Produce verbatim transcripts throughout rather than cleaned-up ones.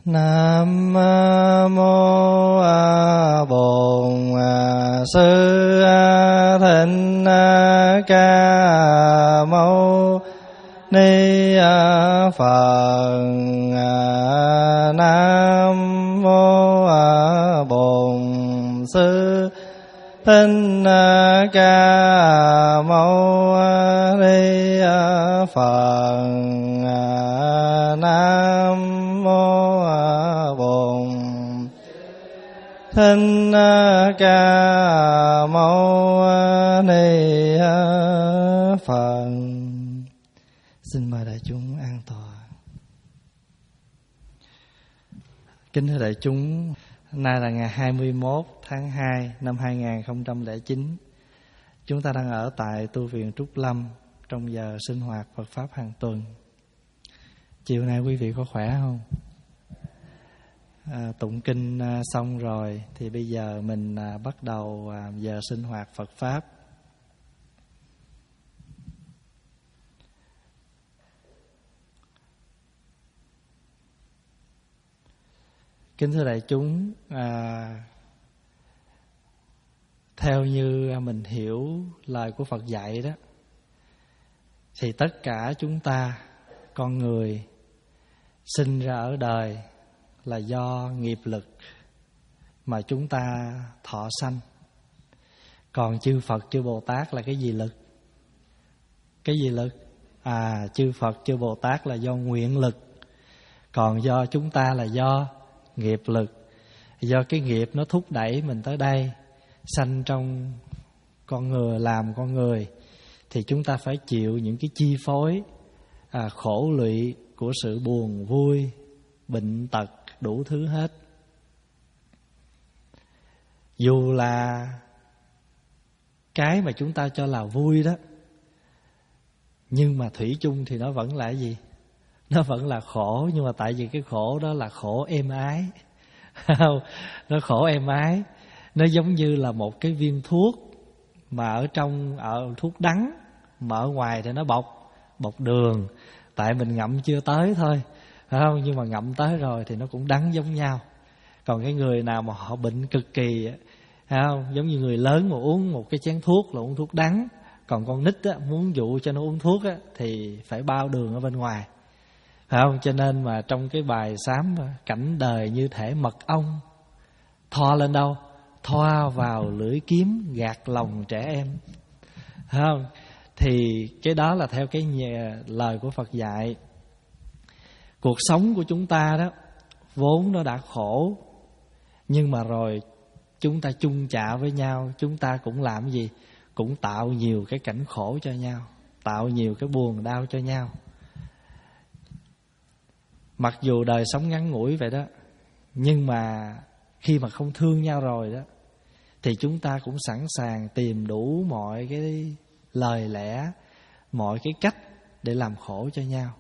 Nam mô Bổn Sư Thích Ca Mâu Ni Phật. Nam mô Bổn Sư Thích Ca Mâu Ni Phật. Nam mô Bổn Thích Ca Mâu Ni Phật. Xin mời đại chúng an tọa. Kính thưa đại chúng, nay là ngày hai mươi mốt tháng hai năm hai nghìn không trăm lẻ chín. Chúng ta đang ở tại tu viện Trúc Lâm trong giờ sinh hoạt Phật Pháp hàng tuần. Chiều nay quý vị có khỏe không? À, tụng kinh à, xong rồi thì bây giờ mình à, bắt đầu à, giờ sinh hoạt Phật Pháp. Kính thưa đại chúng, à, theo như mình hiểu lời của Phật dạy đó, thì tất cả chúng ta, con người sinh ra ở đời là do nghiệp lực mà chúng ta thọ sanh. Còn chư Phật, chư Bồ Tát là cái gì lực? Cái gì lực? À, chư Phật, chư Bồ Tát là do nguyện lực. Còn do chúng ta là do nghiệp lực. Do cái nghiệp nó thúc đẩy mình tới đây, sanh trong con người, làm con người, thì chúng ta phải chịu những cái chi phối à, khổ lụy của sự buồn vui, bệnh tật, đủ thứ hết. Dù là cái mà chúng ta cho là vui đó, nhưng mà thủy chung thì nó vẫn là gì? Nó vẫn là khổ. Nhưng mà tại vì cái khổ đó là khổ êm ái. Nó khổ êm ái. Nó giống như là một cái viên thuốc mà ở trong, ở thuốc đắng, mà ở ngoài thì nó bọc bọc đường. Tại mình ngậm chưa tới thôi, phải không? Nhưng mà ngậm tới rồi thì nó cũng đắng giống nhau. Còn cái người nào mà họ bệnh cực kỳ, phải không? Giống như người lớn mà uống một cái chén thuốc là uống thuốc đắng. Còn con nít á, muốn dụ cho nó uống thuốc á, thì phải bao đường ở bên ngoài, phải không? Cho nên mà trong cái bài sám cảnh đời như thể mật ong, thoa lên đâu? Thoa vào lưỡi kiếm gạt lòng trẻ em, phải không? Thì cái đó là theo cái nhà, lời của Phật dạy. Cuộc sống của chúng ta đó vốn nó đã khổ, nhưng mà rồi chúng ta chung chạ với nhau, chúng ta cũng làm gì? Cũng tạo nhiều cái cảnh khổ cho nhau, tạo nhiều cái buồn đau cho nhau. Mặc dù đời sống ngắn ngủi vậy đó, nhưng mà khi mà không thương nhau rồi đó, thì chúng ta cũng sẵn sàng tìm đủ mọi cái lời lẽ, mọi cái cách để làm khổ cho nhau.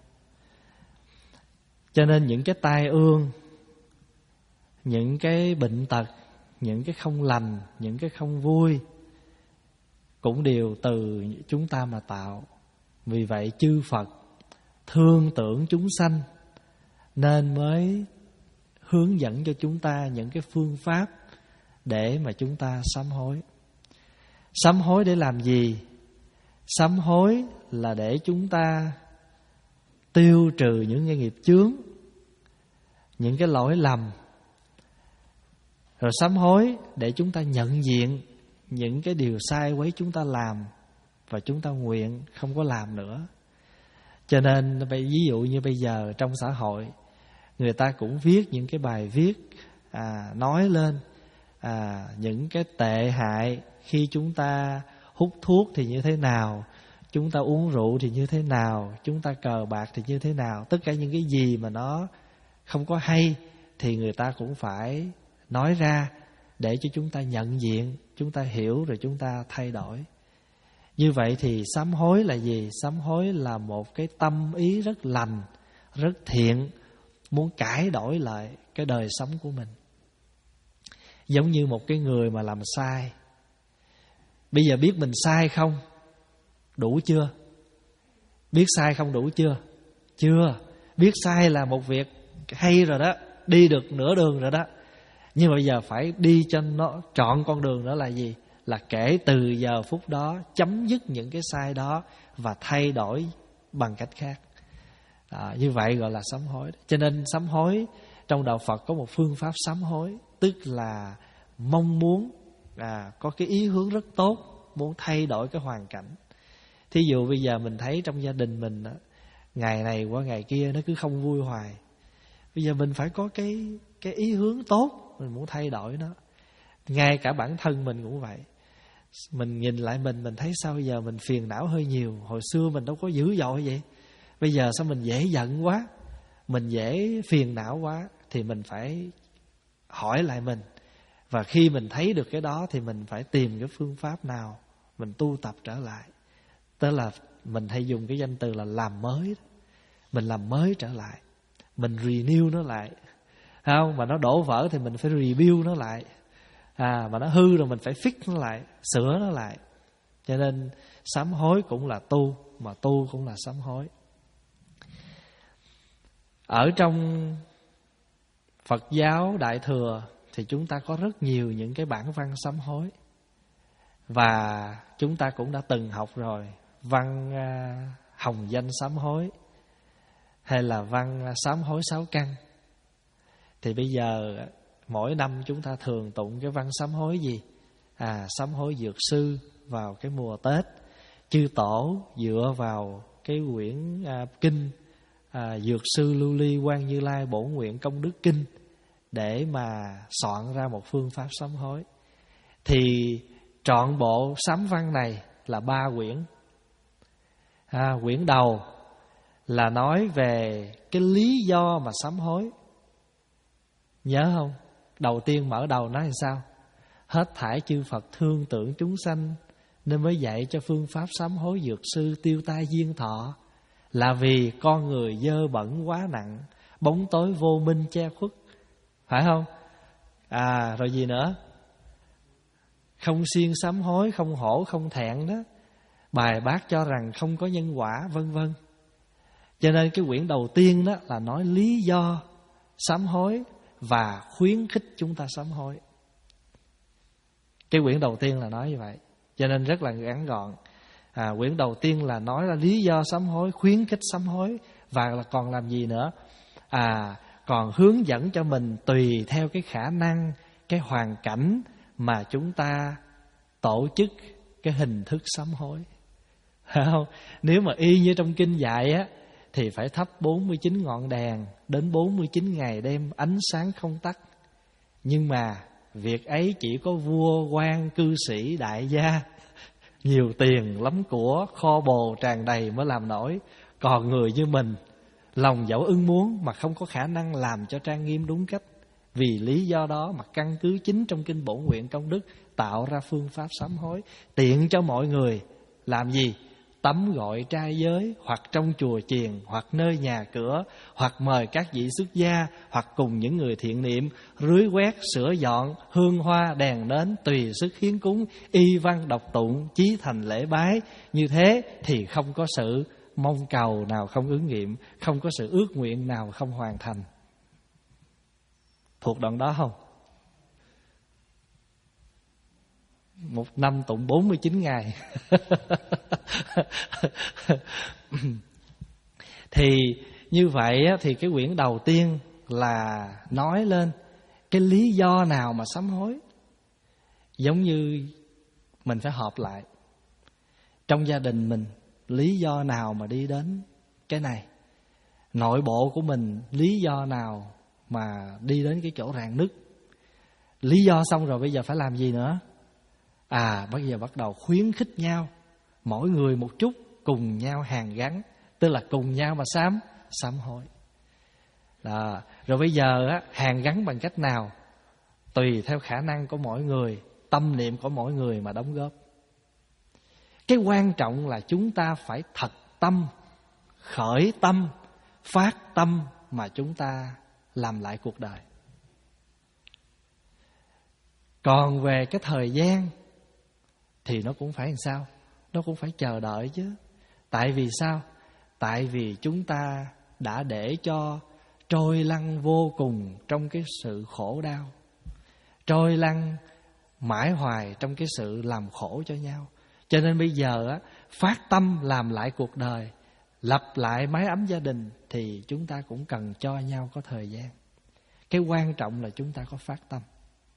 Cho nên những cái tai ương, những cái bệnh tật, những cái không lành, những cái không vui cũng đều từ chúng ta mà tạo. Vì vậy chư Phật thương tưởng chúng sanh nên mới hướng dẫn cho chúng ta những cái phương pháp để mà chúng ta sám hối. Sám hối để làm gì? Sám hối là để chúng ta tiêu trừ những cái nghiệp chướng, những cái lỗi lầm. Rồi sám hối để chúng ta nhận diện những cái điều sai quấy chúng ta làm, và chúng ta nguyện không có làm nữa. Cho nên ví dụ như bây giờ trong xã hội, người ta cũng viết những cái bài viết à, nói lên à, những cái tệ hại khi chúng ta hút thuốc thì như thế nào, chúng ta uống rượu thì như thế nào, chúng ta cờ bạc thì như thế nào. Tất cả những cái gì mà nó không có hay thì người ta cũng phải nói ra để cho chúng ta nhận diện, chúng ta hiểu rồi chúng ta thay đổi. Như vậy thì sám hối là gì? Sám hối là một cái tâm ý rất lành, rất thiện, muốn cải đổi lại cái đời sống của mình. Giống như một cái người mà làm sai, bây giờ biết mình sai không? Đủ chưa? Biết sai không đủ chưa? Chưa. Biết sai là một việc hay rồi đó, đi được nửa đường rồi đó. Nhưng bây giờ phải đi cho nó trọn con đường đó là gì? Là kể từ giờ phút đó chấm dứt những cái sai đó và thay đổi bằng cách khác. À, như vậy gọi là sám hối. Cho nên sám hối trong đạo Phật có một phương pháp sám hối, tức là mong muốn, à, có cái ý hướng rất tốt, muốn thay đổi cái hoàn cảnh. Thí dụ bây giờ mình thấy trong gia đình mình đó, ngày này qua ngày kia nó cứ không vui hoài. Bây giờ mình phải có cái, cái ý hướng tốt, mình muốn thay đổi nó. Ngay cả bản thân mình cũng vậy. Mình nhìn lại mình, mình thấy sao bây giờ mình phiền não hơi nhiều. Hồi xưa mình đâu có dữ dội vậy. Bây giờ sao mình dễ giận quá, mình dễ phiền não quá. Thì mình phải hỏi lại mình. Và khi mình thấy được cái đó thì mình phải tìm cái phương pháp nào mình tu tập trở lại. Tức là mình hay dùng cái danh từ là làm mới. Mình làm mới trở lại, mình renew nó lại, không? Mà nó đổ vỡ thì mình phải rebuild nó lại, à, mà nó hư rồi mình phải fix nó lại, sửa nó lại. Cho nên sám hối cũng là tu, mà tu cũng là sám hối. Ở trong Phật giáo Đại Thừa thì chúng ta có rất nhiều những cái bản văn sám hối. Và chúng ta cũng đã từng học rồi. Văn uh, hồng danh sám hối, hay là văn sám hối sáu căn. Thì bây giờ mỗi năm chúng ta thường tụng cái văn sám hối gì? À, sám hối Dược Sư vào cái mùa Tết. Chư Tổ dựa vào cái quyển à, kinh à, Dược Sư Lưu Ly Quan Như Lai Bổn Nguyện Công Đức Kinh để mà soạn ra một phương pháp sám hối. Thì trọn bộ sám văn này là ba quyển. À, quyển đầu là nói về cái lý do mà sám hối. Nhớ không? Đầu tiên mở đầu nói làm sao? Hết thảy chư Phật thương tưởng chúng sanh, nên mới dạy cho phương pháp sám hối Dược Sư tiêu tai diên thọ. Là vì con người dơ bẩn quá nặng, bóng tối vô minh che khuất. Phải không? À, rồi gì nữa? Không siêng sám hối, không hổ, không thẹn đó. Bài bác cho rằng không có nhân quả, vân vân. Cho nên cái quyển đầu tiên đó là nói lý do sám hối và khuyến khích chúng ta sám hối. Cái quyển đầu tiên là nói như vậy. Cho nên rất là ngắn gọn. à, Quyển đầu tiên là nói là lý do sám hối, khuyến khích sám hối. Và là còn làm gì nữa? À, còn hướng dẫn cho mình tùy theo cái khả năng, cái hoàn cảnh mà chúng ta tổ chức cái hình thức sám hối. Không? Nếu mà y như trong kinh dạy á, thì phải thắp bốn mươi chín ngọn đèn đến bốn mươi chín ngày đêm ánh sáng không tắt. Nhưng mà việc ấy chỉ có vua, quan, cư sĩ, đại gia nhiều tiền, lắm của, kho bồ tràn đầy mới làm nổi. Còn người như mình, lòng dẫu ưng muốn mà không có khả năng làm cho trang nghiêm đúng cách. Vì lý do đó mà căn cứ chính trong kinh Bổn Nguyện Công Đức tạo ra phương pháp sám hối, tiện cho mọi người làm gì? Tắm gọi trai giới, hoặc trong chùa chiền, hoặc nơi nhà cửa, hoặc mời các vị xuất gia, hoặc cùng những người thiện niệm, rưới quét, sửa dọn, hương hoa, đèn nến, tùy sức hiến cúng, y văn đọc tụng, chí thành lễ bái. Như thế thì không có sự mong cầu nào không ứng nghiệm, không có sự ước nguyện nào không hoàn thành. Thuộc đoạn đó không? Một năm tụng bốn mươi chín ngày. Thì như vậy thì cái quyển đầu tiên là nói lên cái lý do nào mà sám hối. Giống như mình phải họp lại trong gia đình mình, lý do nào mà đi đến cái này. Nội bộ của mình, lý do nào mà đi đến cái chỗ rạn nứt. Lý do xong rồi bây giờ phải làm gì nữa? À, bây giờ bắt đầu khuyến khích nhau, mỗi người một chút, cùng nhau hàn gắn. Tức là cùng nhau mà sám, sám hối. Đó. Rồi bây giờ á, hàn gắn bằng cách nào? Tùy theo khả năng của mỗi người, tâm niệm của mỗi người mà đóng góp. Cái quan trọng là chúng ta phải thật tâm, khởi tâm, phát tâm mà chúng ta làm lại cuộc đời. Còn về cái thời gian thì nó cũng phải làm sao? Nó cũng phải chờ đợi chứ. Tại vì sao? Tại vì chúng ta đã để cho trôi lăn vô cùng trong cái sự khổ đau, trôi lăn mãi hoài trong cái sự làm khổ cho nhau. Cho nên bây giờ á, phát tâm làm lại cuộc đời, lập lại mái ấm gia đình, thì chúng ta cũng cần cho nhau có thời gian. Cái quan trọng là chúng ta có phát tâm.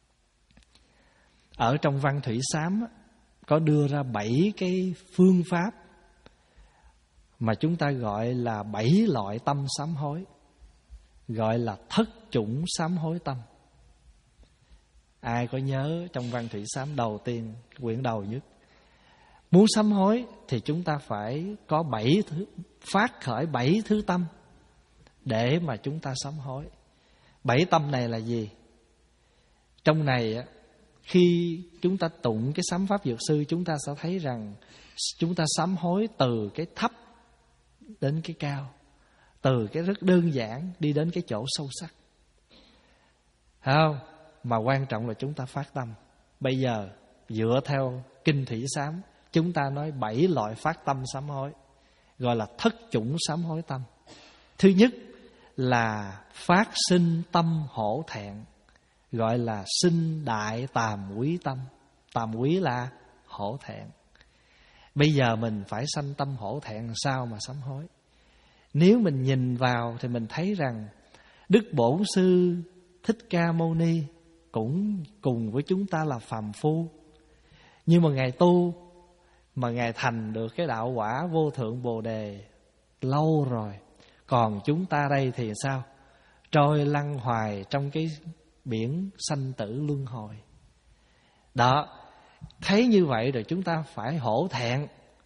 Ở trong Văn Thủy Sám á, có đưa ra bảy cái phương pháp mà chúng ta gọi là bảy loại tâm sám hối, gọi là thất chủng sám hối tâm. Ai có nhớ trong Văn Thủy Sám đầu tiên, quyển đầu nhất, muốn sám hối thì chúng ta phải có bảy thứ, phát khởi bảy thứ tâm để mà chúng ta sám hối. Bảy tâm này là gì? Trong này khi chúng ta tụng cái sám pháp Dược Sư, chúng ta sẽ thấy rằng chúng ta sám hối từ cái thấp đến cái cao, từ cái rất đơn giản đi đến cái chỗ sâu sắc. Thấy không? Mà quan trọng là chúng ta phát tâm. Bây giờ dựa theo Kinh Thủy Sám, chúng ta nói bảy loại phát tâm sám hối, gọi là thất chủng sám hối tâm. Thứ nhất là phát sinh tâm hổ thẹn, gọi là sinh đại tàm quý tâm. Tàm quý là hổ thẹn. Bây giờ mình phải sanh tâm hổ thẹn làm sao mà sám hối? Nếu mình nhìn vào thì mình thấy rằng Đức Bổn Sư Thích Ca Mâu Ni cũng cùng với chúng ta là phàm phu, nhưng mà Ngài tu, mà Ngài thành được cái đạo quả vô thượng Bồ Đề lâu rồi. Còn chúng ta đây thì sao? Trôi lăn hoài trong cái biển sanh tử luân hồi. Đó, thấy như vậy rồi chúng ta phải hổ thẹn.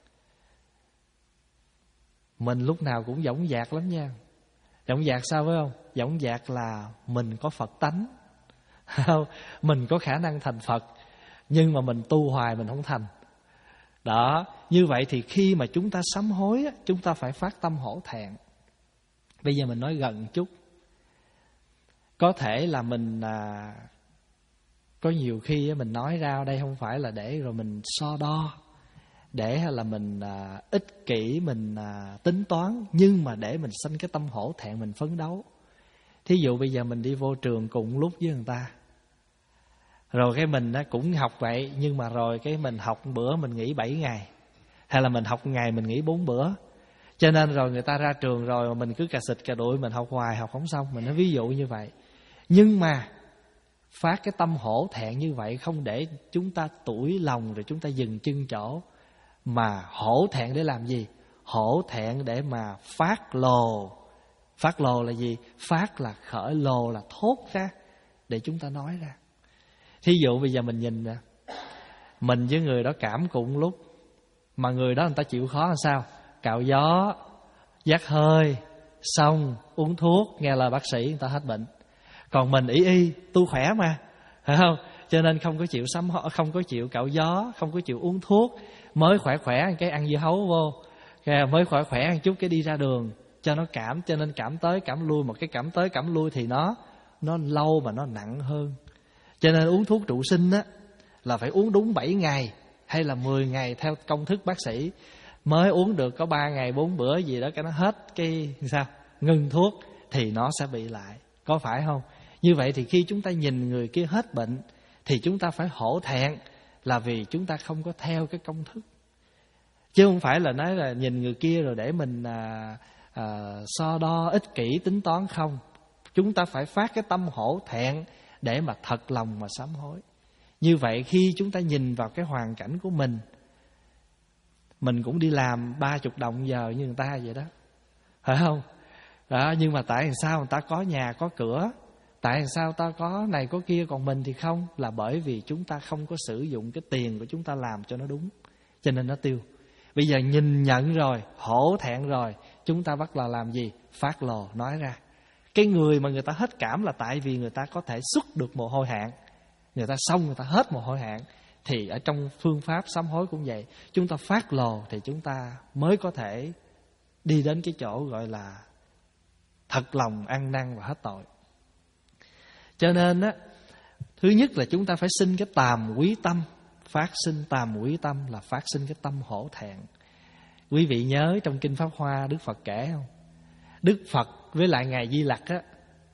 Mình lúc nào cũng dõng dạc lắm nha. Dõng dạc sao phải không? Dõng dạc là mình có Phật tánh, mình có khả năng thành Phật, nhưng mà mình tu hoài mình không thành. Đó, như vậy thì khi mà chúng ta sám hối, chúng ta phải phát tâm hổ thẹn. Bây giờ mình nói gần chút. Có thể là mình à, có nhiều khi mình nói ra đây không phải là để rồi mình so đo, để là mình à, ích kỷ, mình à, tính toán, nhưng mà để mình sanh cái tâm hổ thẹn, mình phấn đấu. Thí dụ bây giờ mình đi vô trường cùng lúc với người ta, rồi cái mình cũng học vậy, nhưng mà rồi cái mình học bữa mình nghỉ bảy ngày, hay là mình học ngày mình nghỉ bốn bữa. Cho nên rồi người ta ra trường rồi mà mình cứ cà xịt cà đuổi, mình học hoài học không xong. Mình nói ví dụ như vậy. Nhưng mà phát cái tâm hổ thẹn như vậy không để chúng ta tủi lòng rồi chúng ta dừng chân chỗ. Mà hổ thẹn để làm gì? Hổ thẹn để mà phát lồ. Phát lồ là gì? Phát là khởi, lồ là thốt ra, để chúng ta nói ra. Thí dụ bây giờ mình nhìn nè, mình với người đó cảm cùng lúc, mà người đó người ta chịu khó làm sao? Cạo gió, dắt hơi, xong uống thuốc, nghe lời bác sĩ, người ta hết bệnh. Còn mình y y, tu khỏe mà, phải không? Cho nên không có chịu sắm, không có chịu cạo gió, không có chịu uống thuốc, mới khỏe khỏe cái ăn dưa hấu vô, mới khỏe khỏe một chút cái đi ra đường cho nó cảm. Cho nên cảm tới cảm lui, một cái cảm tới cảm lui thì nó nó lâu mà nó nặng hơn. Cho nên uống thuốc trụ sinh á là phải uống đúng bảy ngày hay là mười ngày theo công thức bác sĩ. Mới uống được có ba ngày bốn bữa gì đó cái nó hết cái sao? Ngừng thuốc thì nó sẽ bị lại. Có phải không? Như vậy thì khi chúng ta nhìn người kia hết bệnh thì chúng ta phải hổ thẹn, là vì chúng ta không có theo cái công thức. Chứ không phải là nói là nhìn người kia rồi để mình à, à, so đo, ích kỷ, tính toán, không. Chúng ta phải phát cái tâm hổ thẹn để mà thật lòng mà sám hối. Như vậy khi chúng ta nhìn vào cái hoàn cảnh của mình, mình cũng đi làm ba chục đồng giờ như người ta vậy đó, phải không? Đó, nhưng mà tại sao người ta có nhà có cửa, tại sao ta có này có kia còn mình thì không? Là bởi vì chúng ta không có sử dụng cái tiền của chúng ta làm cho nó đúng, cho nên nó tiêu. Bây giờ nhìn nhận rồi, hổ thẹn rồi, chúng ta bắt đầu làm gì? Phát lồ, nói ra. Cái người mà người ta hết cảm là tại vì người ta có thể xuất được mồ hôi hạn, người ta xong người ta hết mồ hôi hạn. Thì ở trong phương pháp sám hối cũng vậy, chúng ta phát lồ thì chúng ta mới có thể đi đến cái chỗ gọi là thật lòng ăn năn và hết tội. Cho nên á, thứ nhất là chúng ta phải sinh cái tàm quý tâm. Phát sinh tàm quý tâm là phát sinh cái tâm hổ thẹn. Quý vị nhớ trong Kinh Pháp Hoa Đức Phật kể không? Đức Phật với lại Ngài Di Lặc á,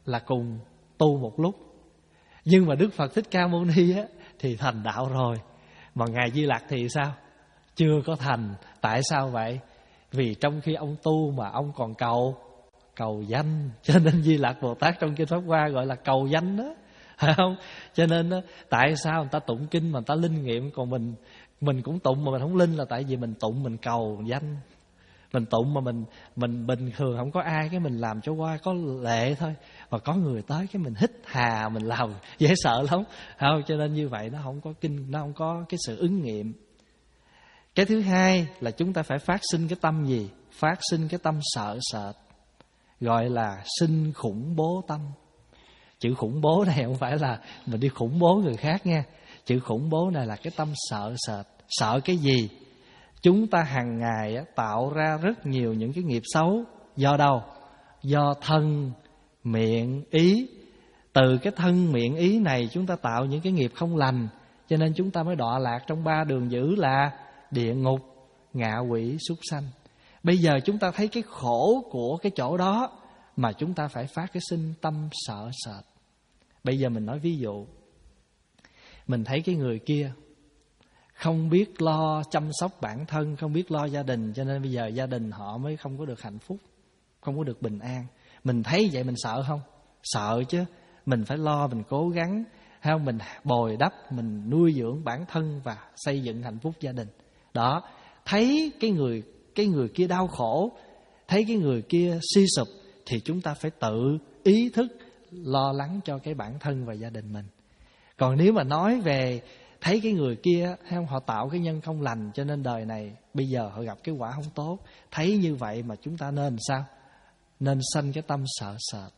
là cùng tu một lúc. Nhưng mà Đức Phật Thích Ca Mâu Ni á, thì thành đạo rồi. Mà Ngài Di Lặc thì sao? Chưa có thành. Tại sao vậy? Vì trong khi ông tu mà ông còn cầu cầu danh, cho nên Di Lặc Bồ Tát trong Kinh Pháp Hoa gọi là cầu danh đó, phải không? Cho nên đó, tại sao người ta tụng kinh mà người ta linh nghiệm, còn mình mình cũng tụng mà mình không linh, là tại vì mình tụng mình cầu danh. Mình tụng mà mình mình bình thường không có ai, cái mình làm cho qua có lệ thôi. Và có người tới cái mình hít hà mình làm dễ sợ lắm, không? Cho nên như vậy nó không có kinh, nó không có cái sự ứng nghiệm. Cái thứ hai là chúng ta phải phát sinh cái tâm gì? Phát sinh cái tâm sợ sệt, gọi là sinh khủng bố tâm. Chữ khủng bố này không phải là mình đi khủng bố người khác nha. Chữ khủng bố này là cái tâm sợ sệt. Sợ cái gì? Chúng ta hàng ngày tạo ra rất nhiều những cái nghiệp xấu. Do đâu? Do thân, miệng, ý. Từ cái thân, miệng, ý này chúng ta tạo những cái nghiệp không lành. Cho nên chúng ta mới đọa lạc trong ba đường dữ là địa ngục, ngạ quỷ, súc sanh. Bây giờ chúng ta thấy cái khổ của cái chỗ đó mà chúng ta phải phát cái sinh tâm sợ sệt. Bây giờ mình nói ví dụ, mình thấy cái người kia không biết lo chăm sóc bản thân, không biết lo gia đình, cho nên bây giờ gia đình họ mới không có được hạnh phúc, không có được bình an. Mình thấy vậy mình sợ không? Sợ chứ. Mình phải lo, mình cố gắng, hay không? Mình bồi đắp, mình nuôi dưỡng bản thân và xây dựng hạnh phúc gia đình. Đó, thấy cái người cái người kia đau khổ, thấy cái người kia suy sụp, thì chúng ta phải tự ý thức lo lắng cho cái bản thân và gia đình mình. Còn nếu mà nói về thấy cái người kia, họ tạo cái nhân không lành, cho nên đời này bây giờ họ gặp cái quả không tốt, thấy như vậy mà chúng ta nên sao? Nên sanh cái tâm sợ sệt.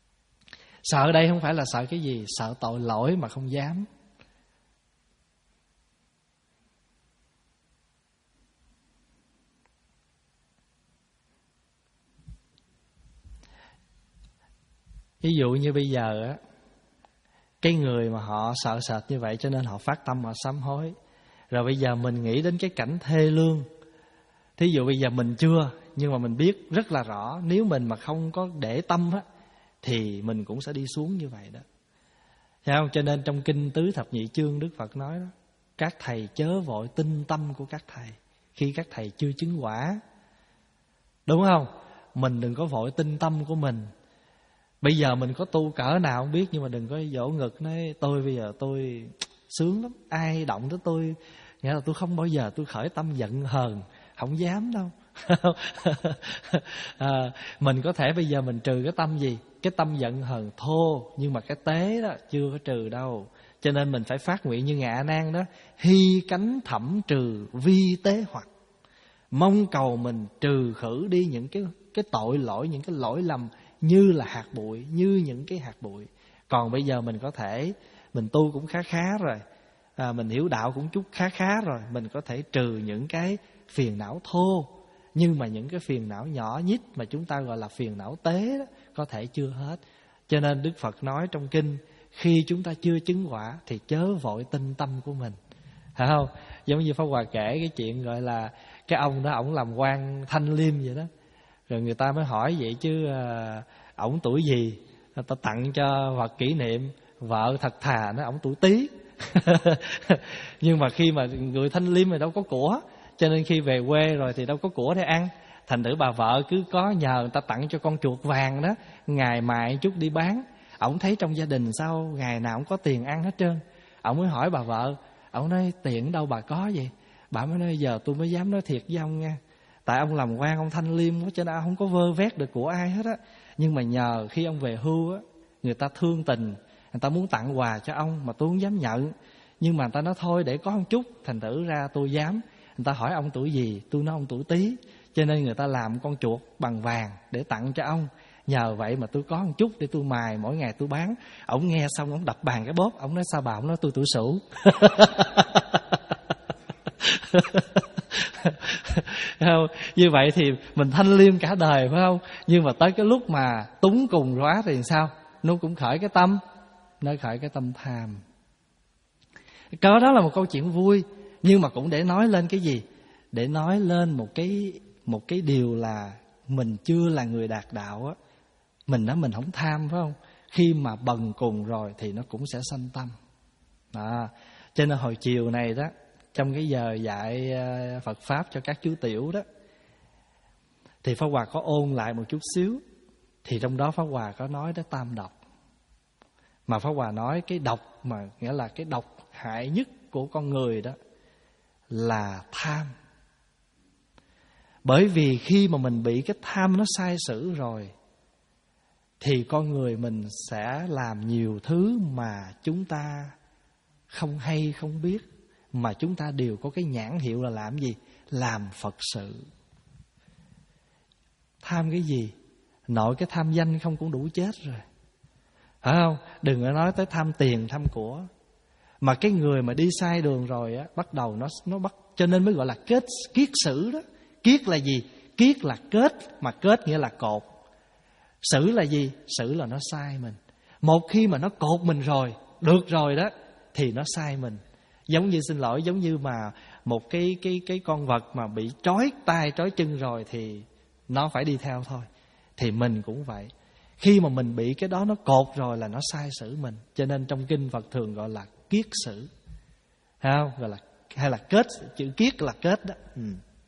Sợ đây không phải là sợ cái gì? Sợ tội lỗi mà không dám. Ví dụ như bây giờ á, cái người mà họ sợ sệt như vậy cho nên họ phát tâm họ sám hối. Rồi bây giờ mình nghĩ đến cái cảnh thê lương. Thí dụ bây giờ mình chưa, nhưng mà mình biết rất là rõ, nếu mình mà không có để tâm á, thì mình cũng sẽ đi xuống như vậy đó. Thấy không? Cho nên trong Kinh Tứ Thập Nhị Chương Đức Phật nói đó, các thầy chớ vội tin tâm của các thầy khi các thầy chưa chứng quả. Đúng không? Mình đừng có vội tin tâm của mình. Bây giờ mình có tu cỡ nào không biết, nhưng mà đừng có vỗ ngực nói tôi bây giờ tôi sướng lắm, ai động tới tôi, nghĩa là tôi không bao giờ tôi khởi tâm giận hờn, không dám đâu. à, mình có thể bây giờ mình trừ cái tâm gì? Cái tâm giận hờn thô, nhưng mà cái tế đó chưa có trừ đâu. Cho nên mình phải phát nguyện như Ngài A Nan đó, hy cánh thẩm trừ vi tế hoặc, mong cầu mình trừ khử đi những cái cái tội lỗi, những cái lỗi lầm như là hạt bụi, như những cái hạt bụi. Còn bây giờ mình có thể, mình tu cũng khá khá rồi, à, mình hiểu đạo cũng chút khá khá rồi, mình có thể trừ những cái phiền não thô. Nhưng mà những cái phiền não nhỏ nhít mà chúng ta gọi là phiền não tế đó, có thể chưa hết. Cho nên Đức Phật nói trong kinh, khi chúng ta chưa chứng quả thì chớ vội tin tâm của mình, phải không? Giống như Pháp Hòa kể cái chuyện gọi là cái ông đó, ổng làm quan Thanh Liêm vậy đó. Rồi người ta mới hỏi vậy chứ à, ổng tuổi gì? Người ta tặng cho vật kỷ niệm. Vợ thật thà nó ổng tuổi Tý. Nhưng mà khi mà người Thanh Liêm thì đâu có của, cho nên khi về quê rồi thì đâu có của để ăn. Thành thử bà vợ cứ có nhờ người ta tặng cho con chuột vàng đó, ngày mài chút đi bán. Ổng thấy trong gia đình sao ngày nào cũng có tiền ăn hết trơn. Ổng mới hỏi bà vợ, ổng nói tiền đâu bà có vậy? Bà mới nói giờ tôi mới dám nói thiệt với ông nha, tại ông làm quan ông Thanh Liêm quá, cho nên ông không có vơ vét được của ai hết á. Nhưng mà nhờ khi ông về hưu á, người ta thương tình, người ta muốn tặng quà cho ông mà tôi không dám nhận. Nhưng mà người ta nói thôi để có một chút, thành thử ra tôi dám. Người ta hỏi ông tuổi gì, tôi nói ông tuổi Tý, cho nên người ta làm con chuột bằng vàng để tặng cho ông. Nhờ vậy mà tôi có một chút để tôi mài, mỗi ngày tôi bán. Ông nghe xong ông đập bàn cái bóp, ông nói sao bà? Ông nói tôi tuổi Sửu. Như vậy thì mình thanh liêm cả đời, phải không? Nhưng mà tới cái lúc mà túng cùng quá thì sao? Nó cũng khởi cái tâm, nó khởi cái tâm tham. Cái đó là một câu chuyện vui, nhưng mà cũng để nói lên cái gì? Để nói lên một cái một cái điều là mình chưa là người đạt đạo á. Mình đó mình không tham, phải không? khi mà bần cùng rồi thì nó cũng sẽ sanh tâm. Đó. Cho nên hồi chiều này đó, trong cái giờ dạy Phật Pháp cho các chú tiểu đó, thì Pháp Hòa có ôn lại một chút xíu. Thì trong đó Pháp Hòa có nói tới tam độc. Mà Pháp Hòa nói cái độc mà nghĩa là cái độc hại nhất của con người đó là tham. Bởi vì khi mà mình bị cái tham nó sai sử rồi, thì con người mình sẽ làm nhiều thứ mà chúng ta không hay không biết, mà chúng ta đều có cái nhãn hiệu là làm gì? Làm Phật sự. Tham cái gì? Nội cái tham danh không cũng đủ chết rồi, phải không? Đừng có nói tới tham tiền, tham của. Mà cái người mà đi sai đường rồi á, bắt đầu nó nó bắt, cho nên mới gọi là kết kiết sử đó. Kiết là gì? Kiết là kết, mà kết nghĩa là cột. Sử là gì? Sử là nó sai mình. Một khi mà nó cột mình rồi, được rồi đó, thì nó sai mình. Giống như, xin lỗi, giống như mà một cái cái cái con vật mà bị trói tay trói chân rồi thì nó phải đi theo thôi. Thì mình cũng vậy. Khi mà mình bị cái đó nó cột rồi là nó sai sử mình. Cho nên trong kinh Phật thường gọi là kiết sử, hay không? Gọi là, hay là kết, chữ kiết là kết đó. Ừ.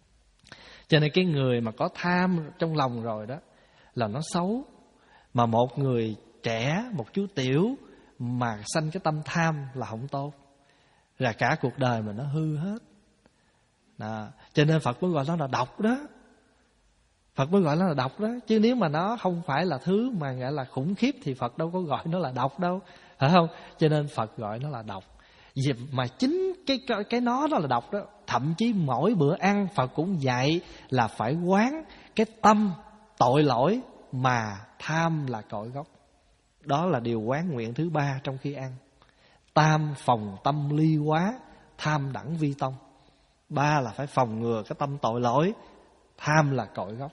Cho nên cái người mà có tham trong lòng rồi đó là nó xấu. Mà một người trẻ, một chú tiểu mà sanh cái tâm tham là không tốt, là cả cuộc đời mà nó hư hết đó. Cho nên Phật mới gọi nó là độc đó. Phật mới gọi nó là độc đó. Chứ nếu mà nó không phải là thứ mà gọi là khủng khiếp thì Phật đâu có gọi nó là độc đâu, phải không? Cho nên Phật gọi nó là độc. Vì mà chính cái, cái, cái nó đó là độc đó. Thậm chí mỗi bữa ăn Phật cũng dạy là phải quán cái tâm tội lỗi mà tham là cội gốc. Đó là điều quán nguyện thứ ba trong khi ăn. Tam phòng tâm ly quá, tham đẳng vi tông. Ba là phải phòng ngừa cái tâm tội lỗi, tham là cội gốc.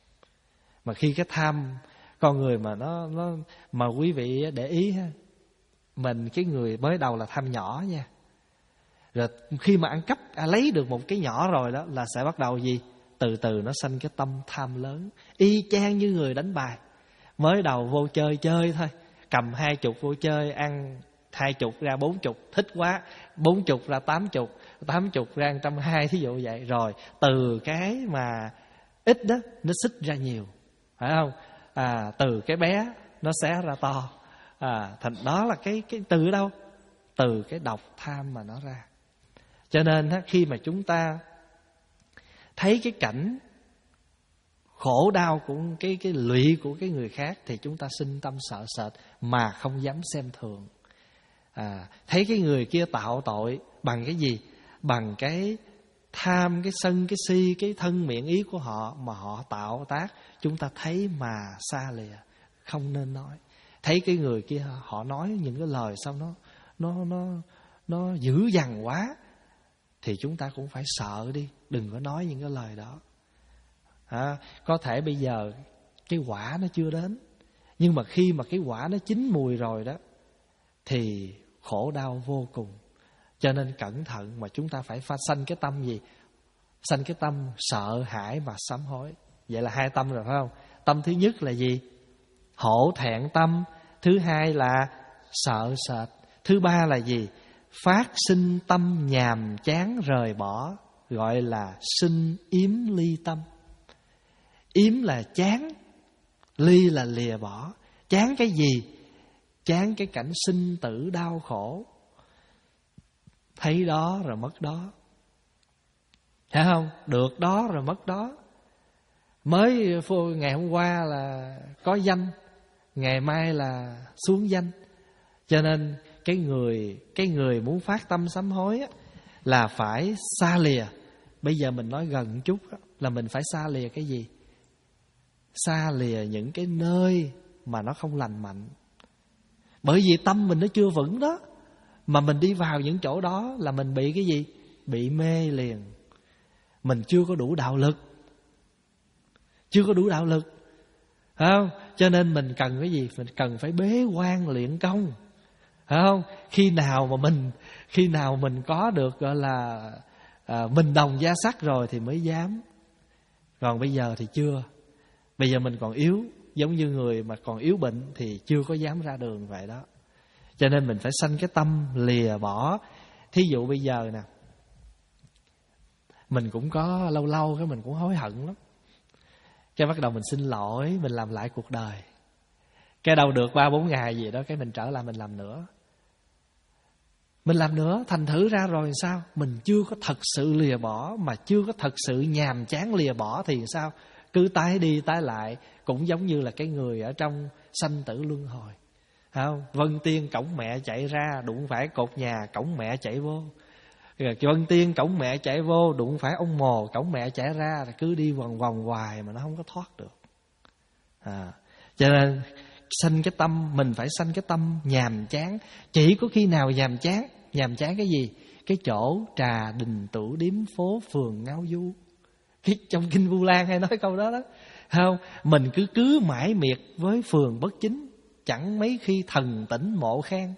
Mà khi cái tham, con người mà nó, nó mà quý vị để ý ha, mình cái người mới đầu là tham nhỏ nha. Rồi khi mà ăn cắp, à, lấy được một cái nhỏ rồi đó là sẽ bắt đầu gì? Từ từ nó sanh cái tâm tham lớn. Y chang như người đánh bài. Mới đầu vô chơi chơi thôi, cầm hai chục vô chơi, ăn hai chục ra bốn chục, thích quá, bốn chục ra tám chục, tám chục ra một trăm hai, thí dụ vậy. Rồi từ cái mà ít đó nó xích ra nhiều, phải không? À, từ cái bé nó xé ra to. À, thành đó là cái cái từ đâu? Từ cái độc tham mà nó ra. Cho nên khi mà chúng ta thấy cái cảnh khổ đau của cái cái lụy của cái người khác thì chúng ta sinh tâm sợ sệt mà không dám xem thường. À, thấy cái người kia tạo tội bằng cái gì? Bằng cái tham, cái sân, cái si, cái thân miệng ý của họ mà họ tạo tác, chúng ta thấy mà xa lìa, không nên nói. Thấy cái người kia họ nói những cái lời sao nó nó nó nó dữ dằn quá thì chúng ta cũng phải sợ đi, đừng có nói những cái lời đó. À, có thể bây giờ cái quả nó chưa đến, nhưng mà khi mà cái quả nó chín mùi rồi đó thì khổ đau vô cùng. Cho nên cẩn thận, mà chúng ta phải pha sanh cái tâm gì? Sanh cái tâm sợ hãi và sám hối. Vậy là hai tâm rồi phải không? Tâm thứ nhất là gì? Hổ thẹn tâm. Thứ hai là sợ sệt. Thứ ba là gì? Phát sinh tâm nhàm chán rời bỏ, gọi là sinh yếm ly tâm. Yếm là chán, ly là lìa bỏ. Chán cái gì? Chán cái cảnh sinh tử đau khổ. Thấy đó rồi mất đó, thấy không? Được đó rồi mất đó. Mới ngày hôm qua là có danh, ngày mai là xuống danh. Cho nên cái người cái người muốn phát tâm sám hối á, là phải xa lìa. Bây giờ mình nói gần một chút á, là mình phải xa lìa cái gì? Xa lìa những cái nơi mà nó không lành mạnh. Bởi vì tâm mình nó chưa vững đó, mà mình đi vào những chỗ đó là mình bị cái gì? Bị mê liền. Mình chưa có đủ đạo lực. Chưa có đủ đạo lực, phải không? Cho nên mình cần cái gì? Mình cần phải bế quan luyện công, phải không? Khi nào mà mình Khi nào mình có được gọi là à, mình đồng gia sắc rồi thì mới dám. Còn bây giờ thì chưa. Bây giờ mình còn yếu, giống như người mà còn yếu bệnh thì chưa có dám ra đường vậy đó. Cho nên mình phải sanh cái tâm lìa bỏ. Thí dụ bây giờ nè, mình cũng có lâu lâu cái mình cũng hối hận lắm. Cái bắt đầu mình xin lỗi, mình làm lại cuộc đời. Cái đâu được ba bốn ngày gì đó, cái mình trở lại mình làm nữa. Mình làm nữa, thành thử ra rồi sao? Mình chưa có thật sự lìa bỏ, mà chưa có thật sự nhàm chán lìa bỏ thì sao? Cứ tái đi tái lại, cũng giống như là cái người ở trong sanh tử luân hồi. Không? Vân Tiên cổng mẹ chạy ra, đụng phải cột nhà, cổng mẹ chạy vô. Rồi Vân Tiên cổng mẹ chạy vô, đụng phải ông mồ, cổng mẹ chạy ra, rồi cứ đi vòng vòng hoài mà nó không có thoát được. À, cho nên sanh cái tâm, mình phải sanh cái tâm nhàm chán. Chỉ có khi nào nhàm chán? Nhàm chán cái gì? Cái chỗ trà đình tửu điếm phố phường ngao du. Cái trong Kinh Vu Lan hay nói câu đó đó. Không, mình cứ cứ mãi miệt với phường bất chính, chẳng mấy khi thần tỉnh mộ khang.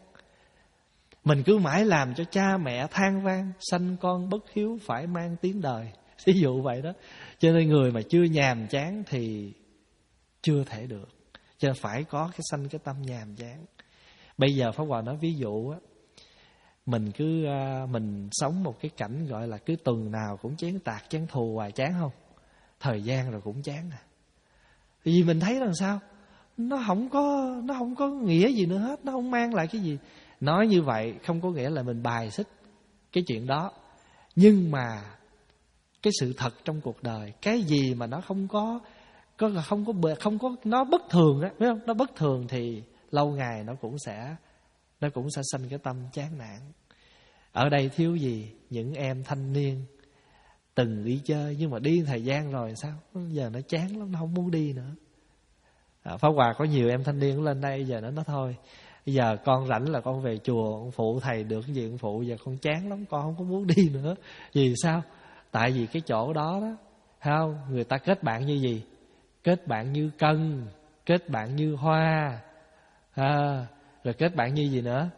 Mình cứ mãi làm cho cha mẹ than vang, sanh con bất hiếu phải mang tiếng đời. Ví dụ vậy đó. Cho nên người mà chưa nhàm chán thì chưa thể được. Cho nên phải có cái sanh cái tâm nhàm chán. Bây giờ Pháp Hòa nói ví dụ á, mình cứ mình sống một cái cảnh gọi là cứ tuần nào cũng chén tạc chén thù hoài, chán không? Thời gian rồi cũng chán à. Vì mình thấy rằng sao? Nó không có nó không có nghĩa gì nữa hết, nó không mang lại cái gì. Nói như vậy không có nghĩa là mình bài xích cái chuyện đó. Nhưng mà cái sự thật trong cuộc đời, cái gì mà nó không có có không có không có nó bất thường á, biết không? Nó bất thường thì lâu ngày nó cũng sẽ nó cũng sẽ sanh cái tâm chán nản. Ở đây thiếu gì? Những em thanh niên từng đi chơi nhưng mà đi thời gian rồi sao? Giờ nó chán lắm, nó không muốn đi nữa. À, Pháp Hòa có nhiều em thanh niên lên đây giờ nó nói thôi, bây giờ con rảnh là con về chùa, con phụ thầy được cái gì con phụ, giờ con chán lắm, con không có muốn đi nữa. Vì sao? Tại vì cái chỗ đó đó, thấy không? Người ta kết bạn như gì? Kết bạn như cân, kết bạn như hoa, à, rồi kết bạn như gì nữa?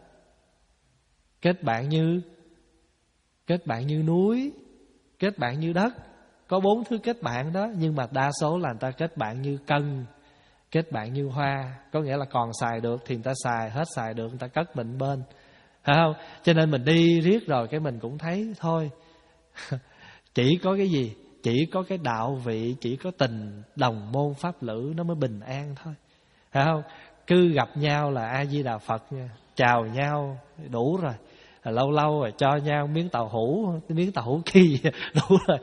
Kết bạn như Kết bạn như núi, kết bạn như đất. Có bốn thứ kết bạn đó. Nhưng mà đa số là người ta kết bạn như cân, kết bạn như hoa. Có nghĩa là còn xài được thì người ta xài, hết xài được người ta cất bệnh bên, phải không? Cho nên mình đi riết rồi cái mình cũng thấy thôi chỉ có cái gì? Chỉ có cái đạo vị, chỉ có tình đồng môn pháp lữ nó mới bình an thôi, phải không? Cứ gặp nhau là A Di Đà Phật nha, chào nhau đủ rồi. À, lâu lâu rồi cho nhau miếng tàu hũ, miếng tàu hũ kỳ đủ rồi.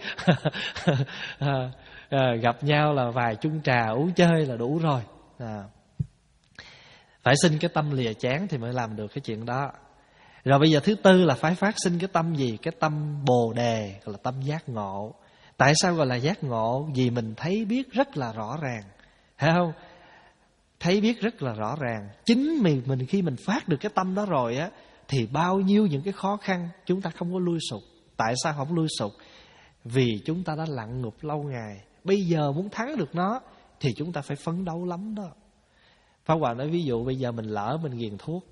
à, à, gặp nhau là vài chung trà uống chơi là đủ rồi. À, phải sinh cái tâm lìa chán thì mới làm được cái chuyện đó. Rồi bây giờ thứ tư là phải phát sinh cái tâm gì? Cái tâm Bồ Đề, gọi là tâm giác ngộ. Tại sao gọi là giác ngộ? Vì mình thấy biết rất là rõ ràng, thấy không? Thấy biết rất là rõ ràng. Chính mình, mình khi mình phát được cái tâm đó rồi á, thì bao nhiêu những cái khó khăn chúng ta không có lui sụp. Tại sao không lui sụp? Vì chúng ta đã lặn ngục lâu ngày. Bây giờ muốn thắng được nó thì chúng ta phải phấn đấu lắm đó. Pháp Hòa nói ví dụ bây giờ mình lỡ mình nghiền thuốc,